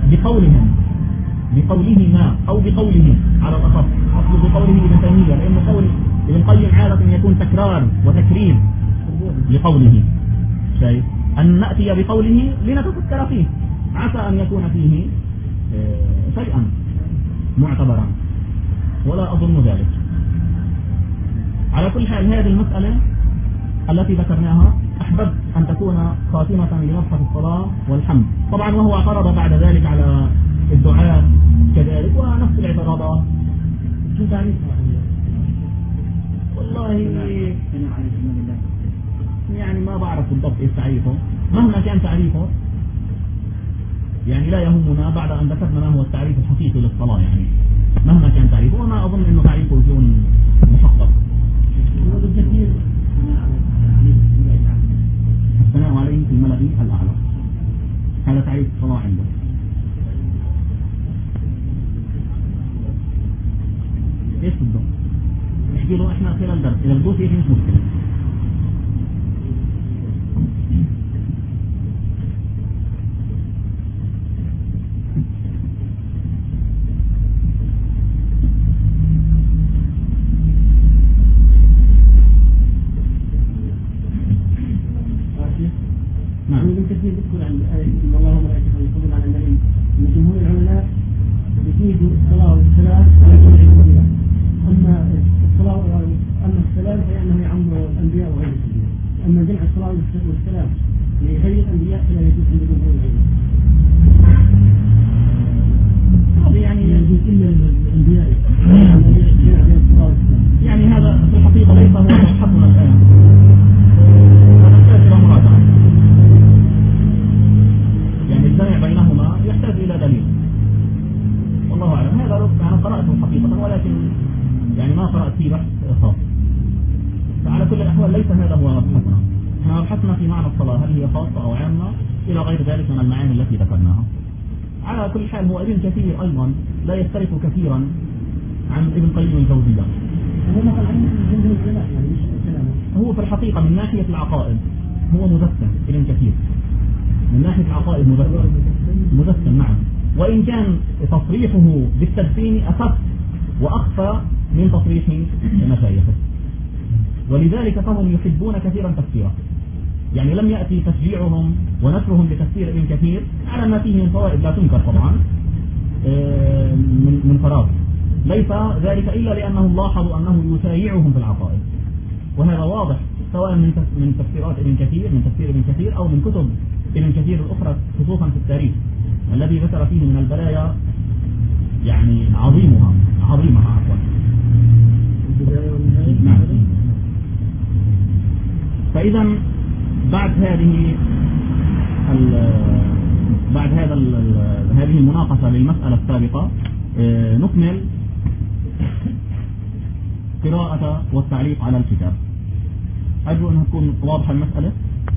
بقولهما أو بقوله على الأخص، أصل بقوله ابن تيمية، لأن قول ابن القيم عادة يكون تكرار وتكرير لقوله، شيء أن نأتي بقوله لنتفكر فيه، عسى أن يكون فيه شيئا معتبرا، ولا أظن ذلك. على كل حال هذه المسألة التي ذكرناها أحببت أن تكون خاتمة لمصحف الصلاة والحمد. طبعا وهو اعترض بعد ذلك على الدعاء كذلك ونفس الاعتراضات. شو تعريفها؟ والله يعني ما بعرف بالضبط ايش تعريفه، مهما كان تعريفه يعني لا يهمنا بعد أن ذكرنا ما هو التعريف الحقيقي للصلاة، يعني مهما كان تعريفه، وما أظن أنه تعريفه يكون محقق. الثناء عليه في الملأ الأعلى، هذا تعريف الصلاة عنده. ايش بالضبط؟ نحكي له احنا خلال الدرس، إذا البوث مش مشكلة. أما جمع الصلاة والسلام لغير الأنبياء فلا يجوز أن يكون غير العلم. هذا يعني يجوز إلا للأنبياء. يعني هذا في الحقيقة ليس هو مبحثنا الآن. نحتاج إلى مراجعة. يعني الجمع بينهما يحتاج إلى دليل. والله أعلم. هذا أنا قرأته حقيقة ولكن يعني ما قرأت فيه بحث خاص. فعلى كل الأحوال ليس هذا هو مبحثنا. احنا بحثنا في معنى الصلاة هل هي خاصة أو عامة إلى غير ذلك من المعاني التي ذكرناها. على كل حال هو ابن كثير أيضا لا يختلف كثيرا عن ابن قيم الجوزية. هو في الحقيقة من ناحية العقائد هو مدسم ابن كثير. من ناحية العقائد مدسم نعم. وإن كان تصريحه بالتدفين أخف وأخفى من تصريح مشايخه. ولذلك فهم يحبون كثيرا تفسيره. يعني لم يأتي تشجيعهم ونشرهم بتفسير ابن كثير على ما فيه من فوائد لا تنكر طبعا من فراغ. ليس ذلك إلا لأنهم لاحظوا أنه يسايعهم في العقائد. وهذا واضح سواء من تفسيرات ابن كثير من تفسير ابن كثير أو من كتب ابن كثير الأخرى خصوصا في التاريخ الذي ذكر فيه من البلايا يعني عظيمها عفوا. نعم. فإذا بعد هذه المناقشة للمسألة السابقة نكمل قراءة والتعليق على الكتاب. أرجو أن تكون واضحة المسألة.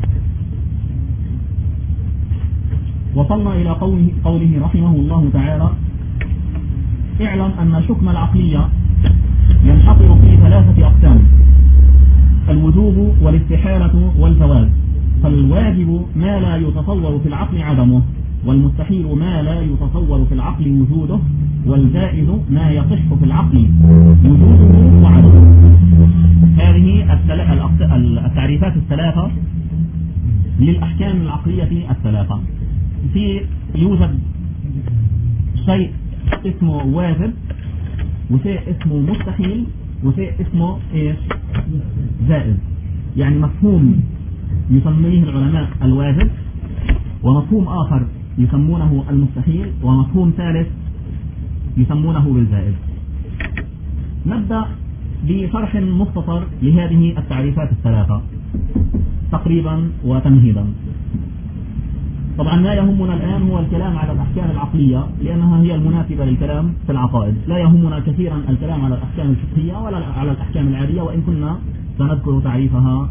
وصلنا إلى قوله رحمه الله تعالى: اعلم أن الحكم العقلية ينحصر في 3 أقسام: الوجوب والاستحالة والجواز. فالواجب ما لا يتصور في العقل عدمه، والمستحيل ما لا يتصور في العقل وجوده، والجائز ما يصح في العقل وجوده وعدمه. هذه التعريفات الثلاثة للأحكام العقلية الثلاثة. يوجد شيء اسمه واجب، وشيء اسمه مستحيل، وشيء اسمه ايش؟ جائز. يعني مفهوم يسميه العلماء الواجب، ومفهوم آخر يسمونه المستحيل، ومفهوم ثالث يسمونه بالجائز. نبدأ بشرح مختصر لهذه التعريفات الثلاثة تقريبا وتمهيدا. طبعا ما يهمنا الآن هو الكلام على الأحكام العقلية لأنها هي المناسبة للكلام في العقائد. لا يهمنا كثيرا الكلام على الأحكام الفقهية ولا على الأحكام العادية، وإن كنا سنذكر تعريفها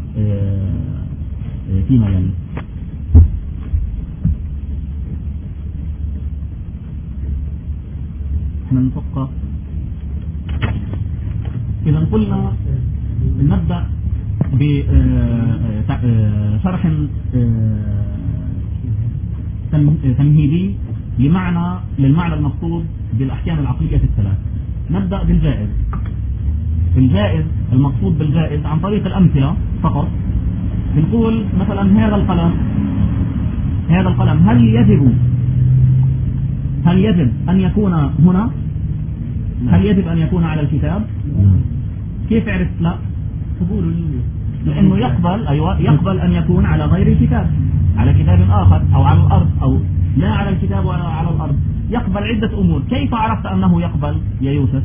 فيما يلي. احنا نفقه. إذا قلنا نبدأ بشرح تمهيدي للمعنى المقصود بالأحكام العقلية الثلاث. نبدأ بالجائز. المقصود بالجائز عن طريق الأمثلة فقط. بنقول مثلا هذا القلم هل يجب أن يكون هنا؟ هل يجب أن يكون على الكتاب؟ كيف عرفت؟ لا، لأنه يقبل أن يكون على غير الكتاب، على كتاب آخر أو على الأرض، أو لا على الكتاب ولا على الأرض. يقبل عدة أمور. كيف عرفت أنه يقبل يا يوسف؟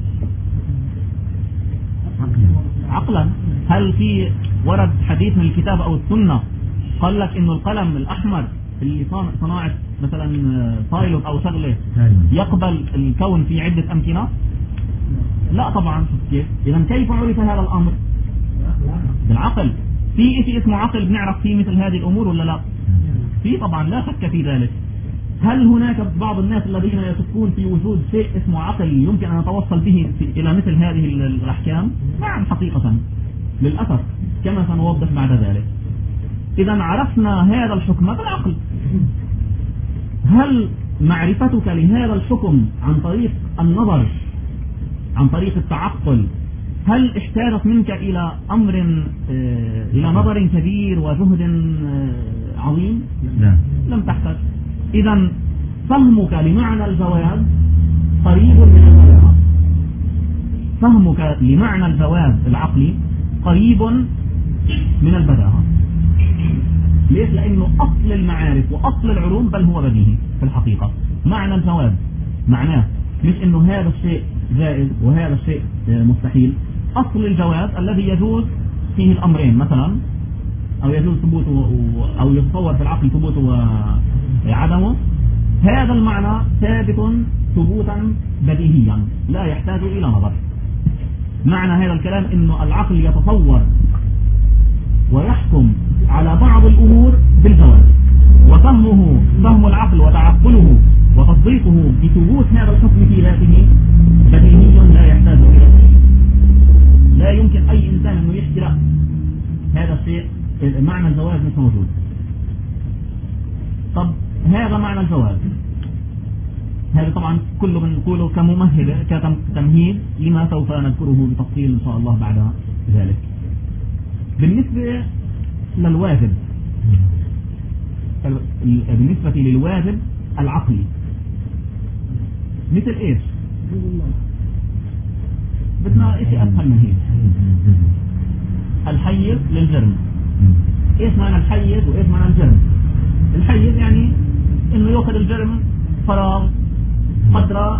عقلا. هل في ورد حديث من الكتاب أو السنة قال لك إنه القلم الأحمر اللي صناعة مثلا طايلوت أو شغلة يقبل الكون في عدة أمكنة؟ لا طبعا. إذا كيف عرف هذا الأمر؟ بالعقل. في شيء اسمه عقل بنعرف فيه مثل هذه الأمور ولا لا؟ في طبعا، لا شك في ذلك. هل هناك بعض الناس الذين يشكون في وجود شيء اسمه عقل يمكن أن نتوصل به إلى مثل هذه الأحكام؟ نعم حقيقة للأسف، كما سنوضح بعد ذلك. إذا عرفنا هذا الحكم بالعقل. هل معرفتك لهذا الحكم عن طريق النظر، عن طريق التعقل، هل احتاجت منك إلى إلى نظر كبير وجهد عظيم؟ لا، لم تحتاج. إذا فهمك لمعنى الجواز قريب من البلاغة. فهمك لمعنى الجواز العقلي قريب من البلاغة. ليش؟ لأنه أصل المعارف وأصل العلوم بل هو بديهي في الحقيقة. معنى الجواز معناه مش إنه هذا الشيء جائز وهذا الشيء مستحيل. أصل الجواز الذي يجوز فيه الأمرين مثلا، أو يجوز ثبوته أو يتصور في العقل ثبوته وعدمه، هذا المعنى ثابت ثبوتا بديهيا لا يحتاج إلى نظر. معنى هذا الكلام إنه العقل يتصور ويحكم على بعض الأمور بالجواز، وفهمه فهم العقل وتعقله وتصديقه بثبوت هذا الحكم في ذاته بديهي لا يحتاج إلى شيء. لا يمكن أي إنسان أنه يحكي لا هذا الشيء معنى الجواز مش موجود. طب هذا معنى الجواز، هذا طبعا كله بنقوله كممهد كتمهيد لما سوف نذكره بتفصيل إن شاء الله بعد ذلك. بالنسبة للواجب، بالنسبة للواجب العقلي مثل إيش؟ بدنا إشي أسهل من هيك. الحيز للجرم. إيش معنى الحيز وإيش معنى الجرم؟ الحيز يعني إنه يأخذ الجرم فراغ قدر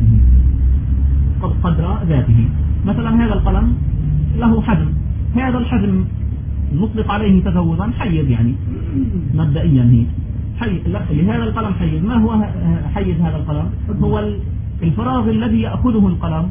ذاته. مثلا هذا القلم له حجم، هذا الحجم نطلق عليه تجوزا حيز، يعني مبدئيا هي لهذا القلم حيز. ما هو حيز هذا القلم؟ هو الفراغ الذي يأخذه القلم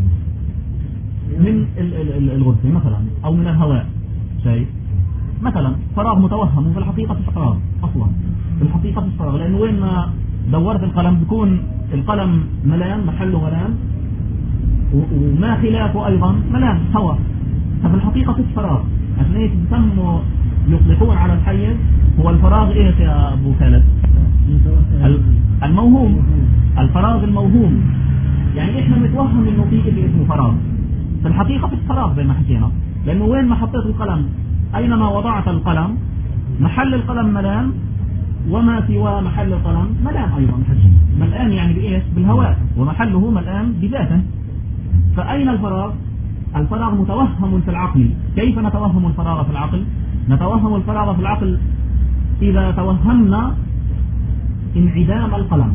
من الغرفة مثلا أو من الهواء، شيء مثلا فراغ متوهم، في الحقيقة في فراغ أصلا، في الحقيقة في فراغ، لأنه وين ما دورت القلم بيكون القلم ملان، محله ملان، وما خلافه أيضا ملان هواء، ففي الحقيقة في فراغ. عشان ايش بسموا يطلقون على الحيز هو الفراغ ايش يا ابو خالد؟ الموهوم، الفراغ الموهوم. يعني احنا متوهم انه في شيء اسمه فراغ، في الحقيقة في الفراغ زي ما حكينا، لانه وين ما حطيت القلم، اينما وضعت القلم محل القلم ملان، وما سوى محل القلم ملان ايضا، ملان يعني بايش؟ بالهواء، ومحله ملان بذاته. فاين الفراغ؟ الفراغ متوهم في العقل. كيف نتوهم الفراغ في العقل؟ نتوهم الفراغ في العقل إذا توهمنا انعدام القلم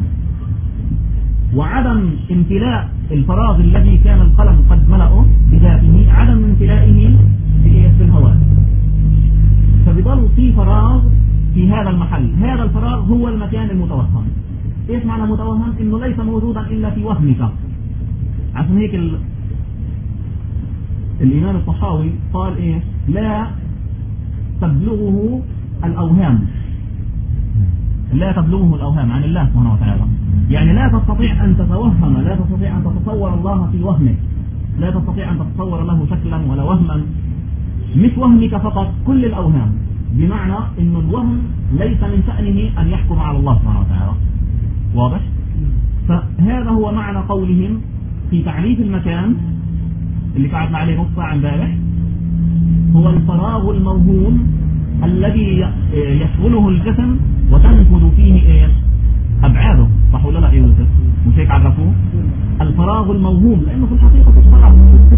وعدم امتلاء الفراغ الذي كان القلم قد ملأه بذاته، عدم امتلائه بالهواء، فبضل في فراغ في هذا المحل. هذا الفراغ هو المكان المتوهم. ايش معنى متوهم؟ انه ليس موجودا الا في وهمك. عشان هيك الإمام الطحاوي قال إيه؟ لا تبلغه الأوهام، لا تبلغه الأوهام عن الله سبحانه وتعالى. يعني لا تستطيع أن تتوهم، لا تستطيع أن تتصور الله في وهمك، لا تستطيع أن تتصور له شكلا ولا وهما، مش وهمك فقط، كل الأوهام. بمعنى أن الوهم ليس من شأنه أن يحكم على الله سبحانه وتعالى. واضح؟ فهذا هو معنى قولهم في تعريف المكان اللي قعدنا عليه نص ساعة امبارح، هو الفراغ الموهوم الذي يشغله الجسم وتنفذ فيه ايش؟ ابعاده. صح ولا لا يوسف؟ مش هيك عرفوه؟ الفراغ الموهوم، لانه في الحقيقة الفراغ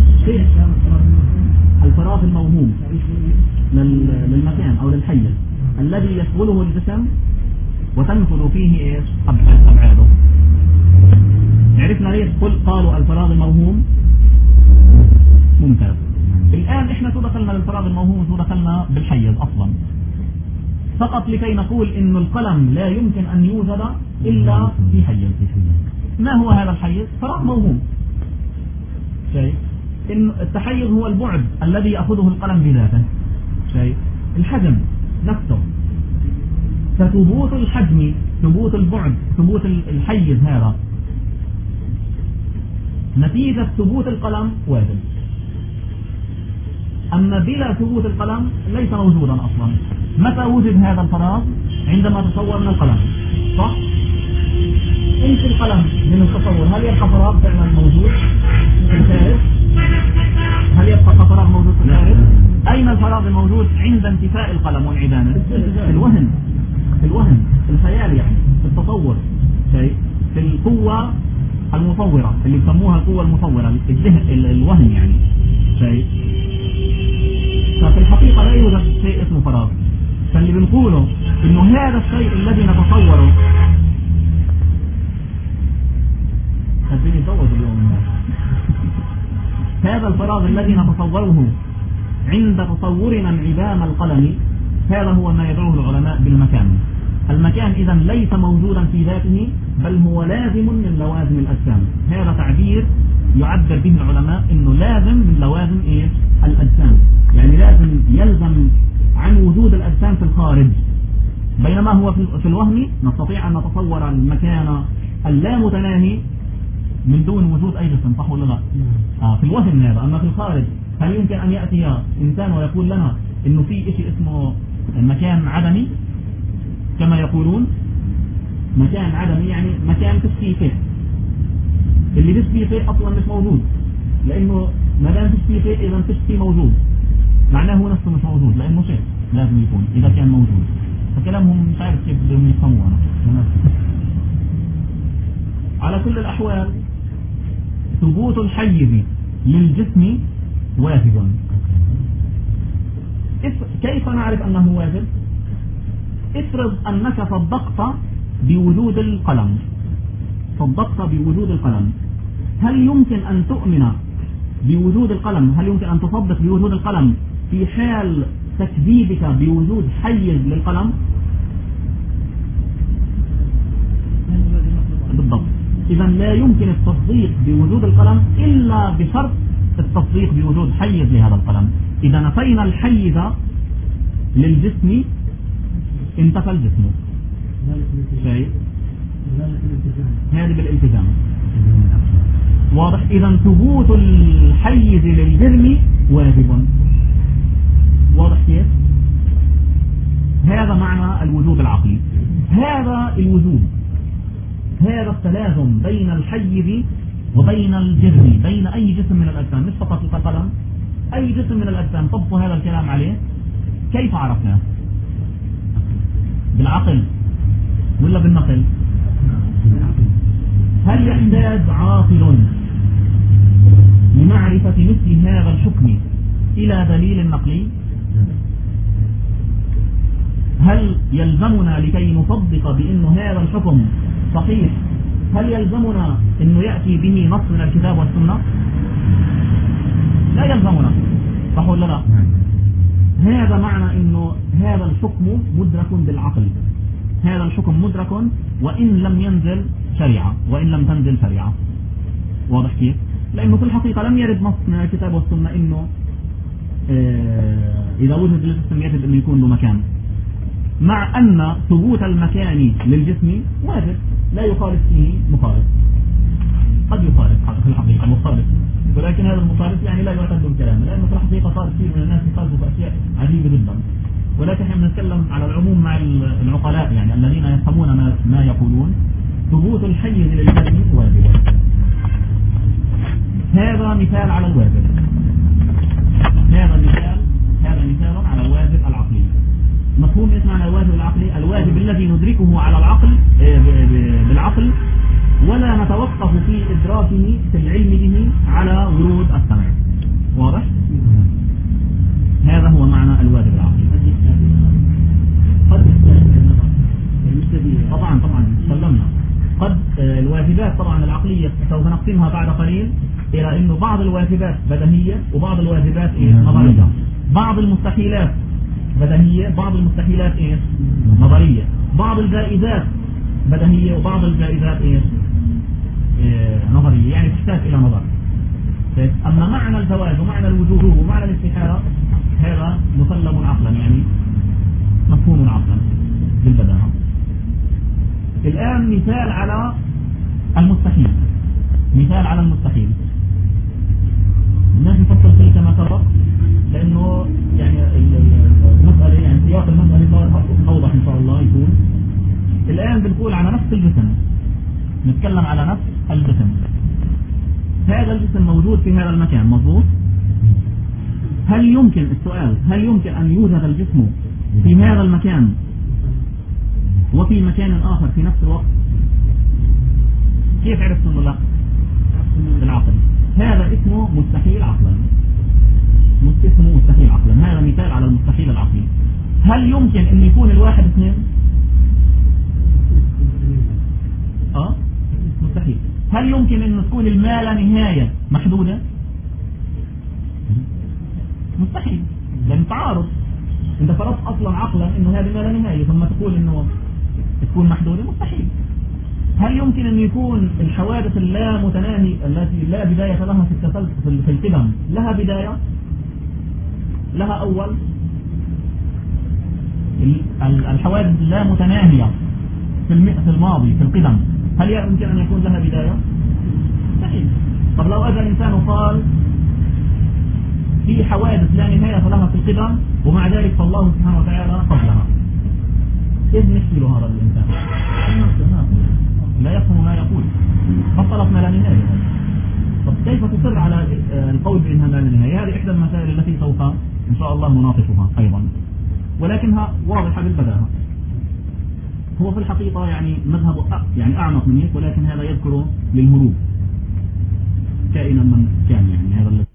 الفراغ الموهوم للمكان او للحيز الذي يشغله الجسم وتنفذ فيه ايش؟ ابعاده. عرفنا ليش قالوا الفراغ الموهوم؟ ممتاز. الآن احنا شو دخلنا بالفراغ الموهوم وشو دخلنا بالحيز اصلا؟ فقط لكي نقول ان القلم لا يمكن ان يوجد الا في حيز. ما هو هذا الحيز؟ فراغ موهوم. شيء ان التحيز هو البعد الذي يأخذه القلم بذاته. شيء الحجم نفسه، فثبوت الحجم، ثبوت البعد، ثبوت الحيز هذا نتيجة ثبوت القلم واجب. أما بلا ثبوت القلم ليس موجودا أصلا. متى وجد هذا الفراغ؟ عندما تصور من القلم، صح؟ انت القلم من التصور، هل يبقى فراغ فعلا موجود في الخارج؟ هل يبقى فراغ موجود في الخارج؟ أين الفراغ الموجود عند انتفاء القلم وانعدامه؟ في الوهم، في الوهم، في الخيال، يعني في التصور، شيء في القوة المصورة اللي يسموها القوة المصورة، الذهن، الوهم يعني. شيء ففي الحقيقة لا يوجد شيء اسمه فراغ. فاللي بنقوله انه هذا الشيء الذي نتصوره خليني يزوج اليوم هذا الفراغ الذي نتصوره عند تصورنا انعدام القلم، هذا هو ما يدعوه العلماء بالمكان. المكان إذا ليس موجودا في ذاته، بل هو لازم من لوازم الأجسام. هذا تعبير يعبر به العلماء انه لازم من لوازم الأجسام، يعني لازم يلزم عن وجود الأجسام في الخارج، بينما هو في الوهم نستطيع أن نتصور المكان اللامتناهي من دون وجود أي جسم، صح ولا لا؟ في الوهم هذا. أما في الخارج هل يمكن أن يأتي إنسان ويقول لنا إنه في شيء اسمه مكان عدمي كما يقولون؟ مكان عدمي يعني مكان تشفي فيه، اللي تشفي فيه أصلا مش موجود، لأنه ما دام تشفي فيه إذا تشفي موجود، معناه هو نفسه مش موجود، لأنه شيء لازم يكون إذا كان موجود. فكلامهم مش عارف كيف بدهم يفهموه. على كل الأحوال ثبوت الحيز للجسم واجب. كيف نعرف أنه واجب؟ افرض أنك صدقت بوجود القلم، صدقت بوجود القلم، هل يمكن أن تؤمن بوجود القلم؟ هل يمكن أن تصدق بوجود القلم في حال تكذيبك بوجود حيز للقلم؟ بالضبط. إذا لا يمكن التصديق بوجود القلم إلا بشرط التصديق بوجود حيز لهذا القلم. إذا نفينا الحيز للجسم انتفى الجسم. شيء هذا بالالتزام واضح. إذا ثبوت الحيز للجرم واجب. واضح كيف؟ هذا معنى الوجوب العقلي. هذا الوجوب، هذا التلازم بين الحيز وبين الجرم، بين أي جسم من الأجسام، مش فقط القلم، أي جسم من الأجسام طبقوا هذا الكلام عليه. كيف عرفناه؟ بالعقل ولا بالنقل؟ هل يحتاج عاقل لمعرفة مثل هذا الحكم إلى دليل نقلي؟ هل يلزمنا لكي نصدق بأن هذا الحكم صحيح، هل يلزمنا أنه يأتي به نص من الكتاب والسنة؟ لا يلزمنا، صح ولا لا؟ هذا معنى أنه هذا الحكم مدرك بالعقل، هذا الحكم مدرك وإن لم ينزل شريعة، وإن لم تنزل شريعة. واضح كيف؟ لأنه في الحقيقة لم يرد نص من الكتاب والسنة أنه إذا وجد للجسم يجب أن يكون له مكان، مع أن ثبوت المكان للجسم واجب لا يخالف فيه مخالف. قد يخالف في الحقيقة مخالف، ولكن هذا المخالف يعني لا يعتد بالكلام، لأنه في الحقيقة صار كثير من الناس يخالفوا بأشياء عجيبة جدا. ولكن احنا بنتكلم على العموم مع العقلاء، يعني الذين يفهمون ما يقولون. ثبوت الحيز للجسم واجب. هذا مثال على الواجب، هذا مثال على الواجب العقلي. مفهوم ايش معنى الواجب العقلي؟ الواجب الذي ندركه على العقل بالعقل، ولا نتوقف في إدراكه في العلم به على ورود السمع. واضح؟ هذا هو معنى الواجب العقلي. طبعا سلمنا. قد الواجبات طبعا العقلية سوف نقسمها بعد قليل إلى إنه بعض الواجبات بديهية وبعض الواجبات نظرية. بعض المستحيلات بديهية، بعض المستحيلات نظرية. بعض الجائزات بديهية وبعض الجائزات نظرية، يعني تحتاج إلى نظر. أما معنى الزواج ومعنى الوجوب ومعنى الاستحالة هذا مسلم عقلا، يعني مفهوم عقلا بالبداهة. الآن مثال على المستحيل، مثال على المستحيل. الناس نفصل فيه كما سبق، لأنه يعني المسألة يعني سياق المسألة صار أوضح إن شاء الله يكون. الآن بنقول على نفس الجسم، نتكلم على نفس الجسم. هذا الجسم موجود في هذا المكان، مضبوط؟ هل يمكن السؤال هل يمكن أن يوجد الجسم في هذا المكان وفي مكان آخر في نفس الوقت؟ كيف عرفت أنه لا؟ بالعقل. هذا اسمه مستحيل عقلا، اسمه مستحيل عقلا. هذا مثال على المستحيل العقلي. هل هل يمكن أن يكون الواحد اثنين؟ مستحيل. هل يمكن أن تكون الما لا نهاية محدودة؟ مستحيل، لأن تعارض. انت فرضت اصلا عقلا انه هذه ما لا نهاية ثم تقول انه تكون محدودة، مستحيل. هل يمكن ان يكون الحوادث اللا متناهية التي لا بداية لها في القدم لها بداية لها اول؟ الحوادث اللا متناهية في الماضي في القدم هل يمكن ان يكون لها بداية؟ مستحيل. طب لو اجى الانسان وقال في حوادث لا نهاية لها في القدم ومع ذلك فالله سبحانه وتعالى قبلها، إذ نحمل هذا الإنسان لا يفهم ما يقول، بطلت ما لا نهاية. طب كيف تصر على القول بأنها ما لا نهاية؟ هذه إحدى المسائل التي سوف إن شاء الله نناقشها أيضا، ولكنها واضحة بالبداهة. هو في الحقيقة يعني مذهب يعني أعمق من هيك، ولكن هذا يذكر للهروب كائنا من كان، يعني هذا